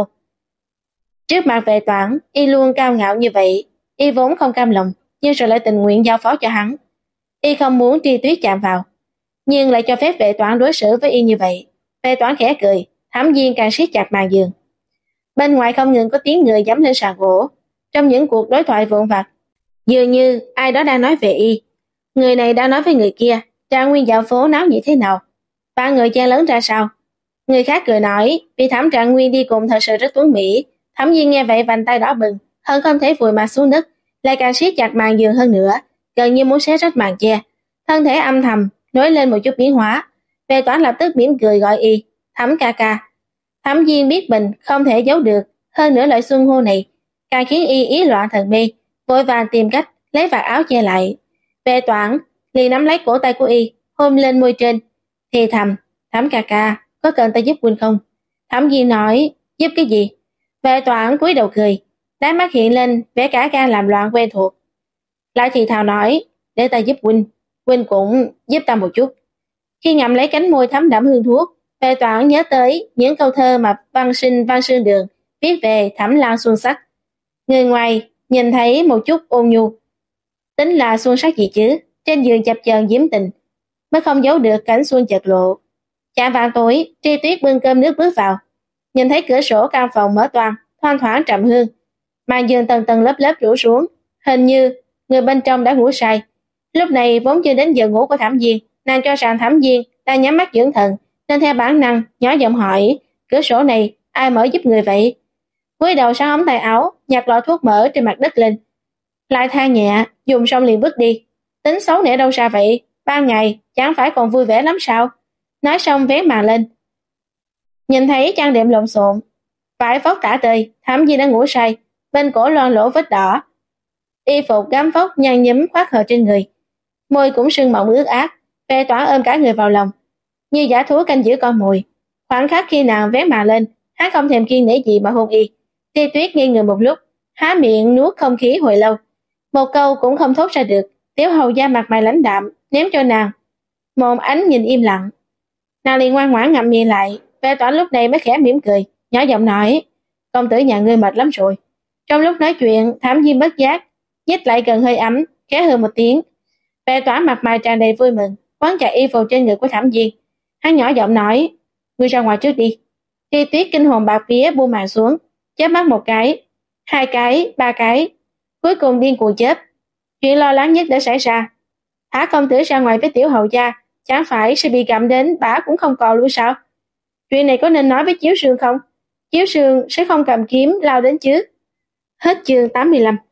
Trước mặt Vệ Toản, y luôn cao ngạo như vậy, y vốn không cam lòng, nhưng rồi lại tình nguyện giao phó cho hắn. Y không muốn Tri Tuyết chạm vào, nhưng lại cho phép Vệ Toản đối xử với y như vậy. Vệ Toản khẽ cười, Thẩm Viên càng siết chặt màn giường. Bên ngoài không ngừng có tiếng người giẫm lên sàn gỗ, trong những cuộc đối thoại vụn vặt, dường như ai đó đang nói về y. Người này đang nói với người kia, Trạng Nguyên dạo phố náo nhiệt thế nào, ba người chen lớn ra sao. Người khác cười nói, vì Thẩm Trạng Nguyên đi cùng thật sự rất tuấn mỹ. Thẩm Viên nghe vậy vành tay đỏ bừng, hơn không thể vùi mặt xuống đất, lại càng siết chặt màn giường hơn nữa, gần như muốn xé rách màn che. Thân thể âm thầm nổi lên một chút biến hóa. Vệ Toản lập tức mỉm cười gọi y, Thẩm ca ca. Thẩm Viên biết mình không thể giấu được, hơn nữa lời xưng hô này càng khiến y ý loạn thần mê, vội vàng tìm cách lấy vạt áo che lại. Vệ Toản liền nắm lấy cổ tay của y, hôn lên môi trên, thì thầm, Thẩm ca ca, có cần ta giúp huynh không? Thẩm Viên nói, giúp cái gì? Vệ Toản cúi đầu cười, đáy mắt hiện lên vẻ cả gan làm loạn quen thuộc. Lại thì thào nói, để ta giúp huynh cũng giúp ta một chút. Khi ngậm lấy cánh môi thấm đẫm hương thuốc, Vệ Toản nhớ tới những câu thơ mà văn sinh Văn Sương Đường viết về Thẩm Lan xuân sắc. Người ngoài nhìn thấy một chút ôn nhu, tính là xuân sắc gì chứ? Trên giường chập chờn diễm tình, mới không giấu được cảnh xuân chợt lộ. Chạng vạng tối, Tri Tuyết bưng cơm nước bước vào, nhìn thấy cửa sổ căn phòng mở toang, thoang thoảng trầm hương, màn giường tầng tầng lớp lớp rủ xuống, hình như người bên trong đã ngủ say. Lúc này vốn chưa đến giờ ngủ của Thẩm Viên, nàng cho rằng Thẩm Viên đang nhắm mắt dưỡng thần, nên theo bản năng nhỏ giọng hỏi, cửa sổ này ai mở giúp người vậy? Cúi đầu sang ống tay áo, nhặt lọ thuốc mỡ trên mặt đất lên, lại than nhẹ, dùng xong liền bước đi. Tính xấu nể đâu ra vậy, ban ngày chẳng phải còn vui vẻ lắm sao? Nói xong vén màn lên, nhìn thấy trang đệm lộn xộn, vải vóc tả tơi. Thẩm Viên đã ngủ say, bên cổ loang lỗ vết đỏ, y phục gấm vóc nhăn nhúm khoác hờ trên người, môi cũng sưng mọng ướt át. Vệ Toản ôm cả người vào lòng, như dã thú canh giữ con mồi. Khoảnh khắc khi nàng vén màn lên, hắn không thèm kiêng nể gì mà hôn y. Tri Tuyết nghiêng người một lúc, há miệng nuốt không khí hồi lâu, một câu cũng không thốt ra được. Tiểu hầu gia mặt mày lãnh đạm ném cho nàng một ánh nhìn im lặng, nàng liền ngoan ngoãn ngậm miệng lại. Vệ Toản lúc này mới khẽ mỉm cười, nhỏ giọng nói, công tử nhà ngươi mệt lắm rồi. Trong lúc nói chuyện, Thẩm Viên bất giác nhích lại gần hơi ấm, khẽ hừ một tiếng. Vệ Toản mặt mày tràn đầy vui mừng, quấn chặt y phục trên người của Thẩm Viên. Hắn nhỏ giọng nói, ngươi ra ngoài trước đi. Tri Tuyết kinh hồn bạt vía buông màn xuống, chớp mắt một cái, hai cái, ba cái, cuối cùng điên cuồng chớp. Chuyện lo lắng nhất đã xảy ra. Thả công tử ra ngoài với tiểu hầu gia, chẳng phải sẽ bị gặm đến bả cũng không còn luôn sao? Chuyện này có nên nói với Chiếu Sương không? Chiếu Sương sẽ không cầm kiếm lao đến chứ? Hết chương 85.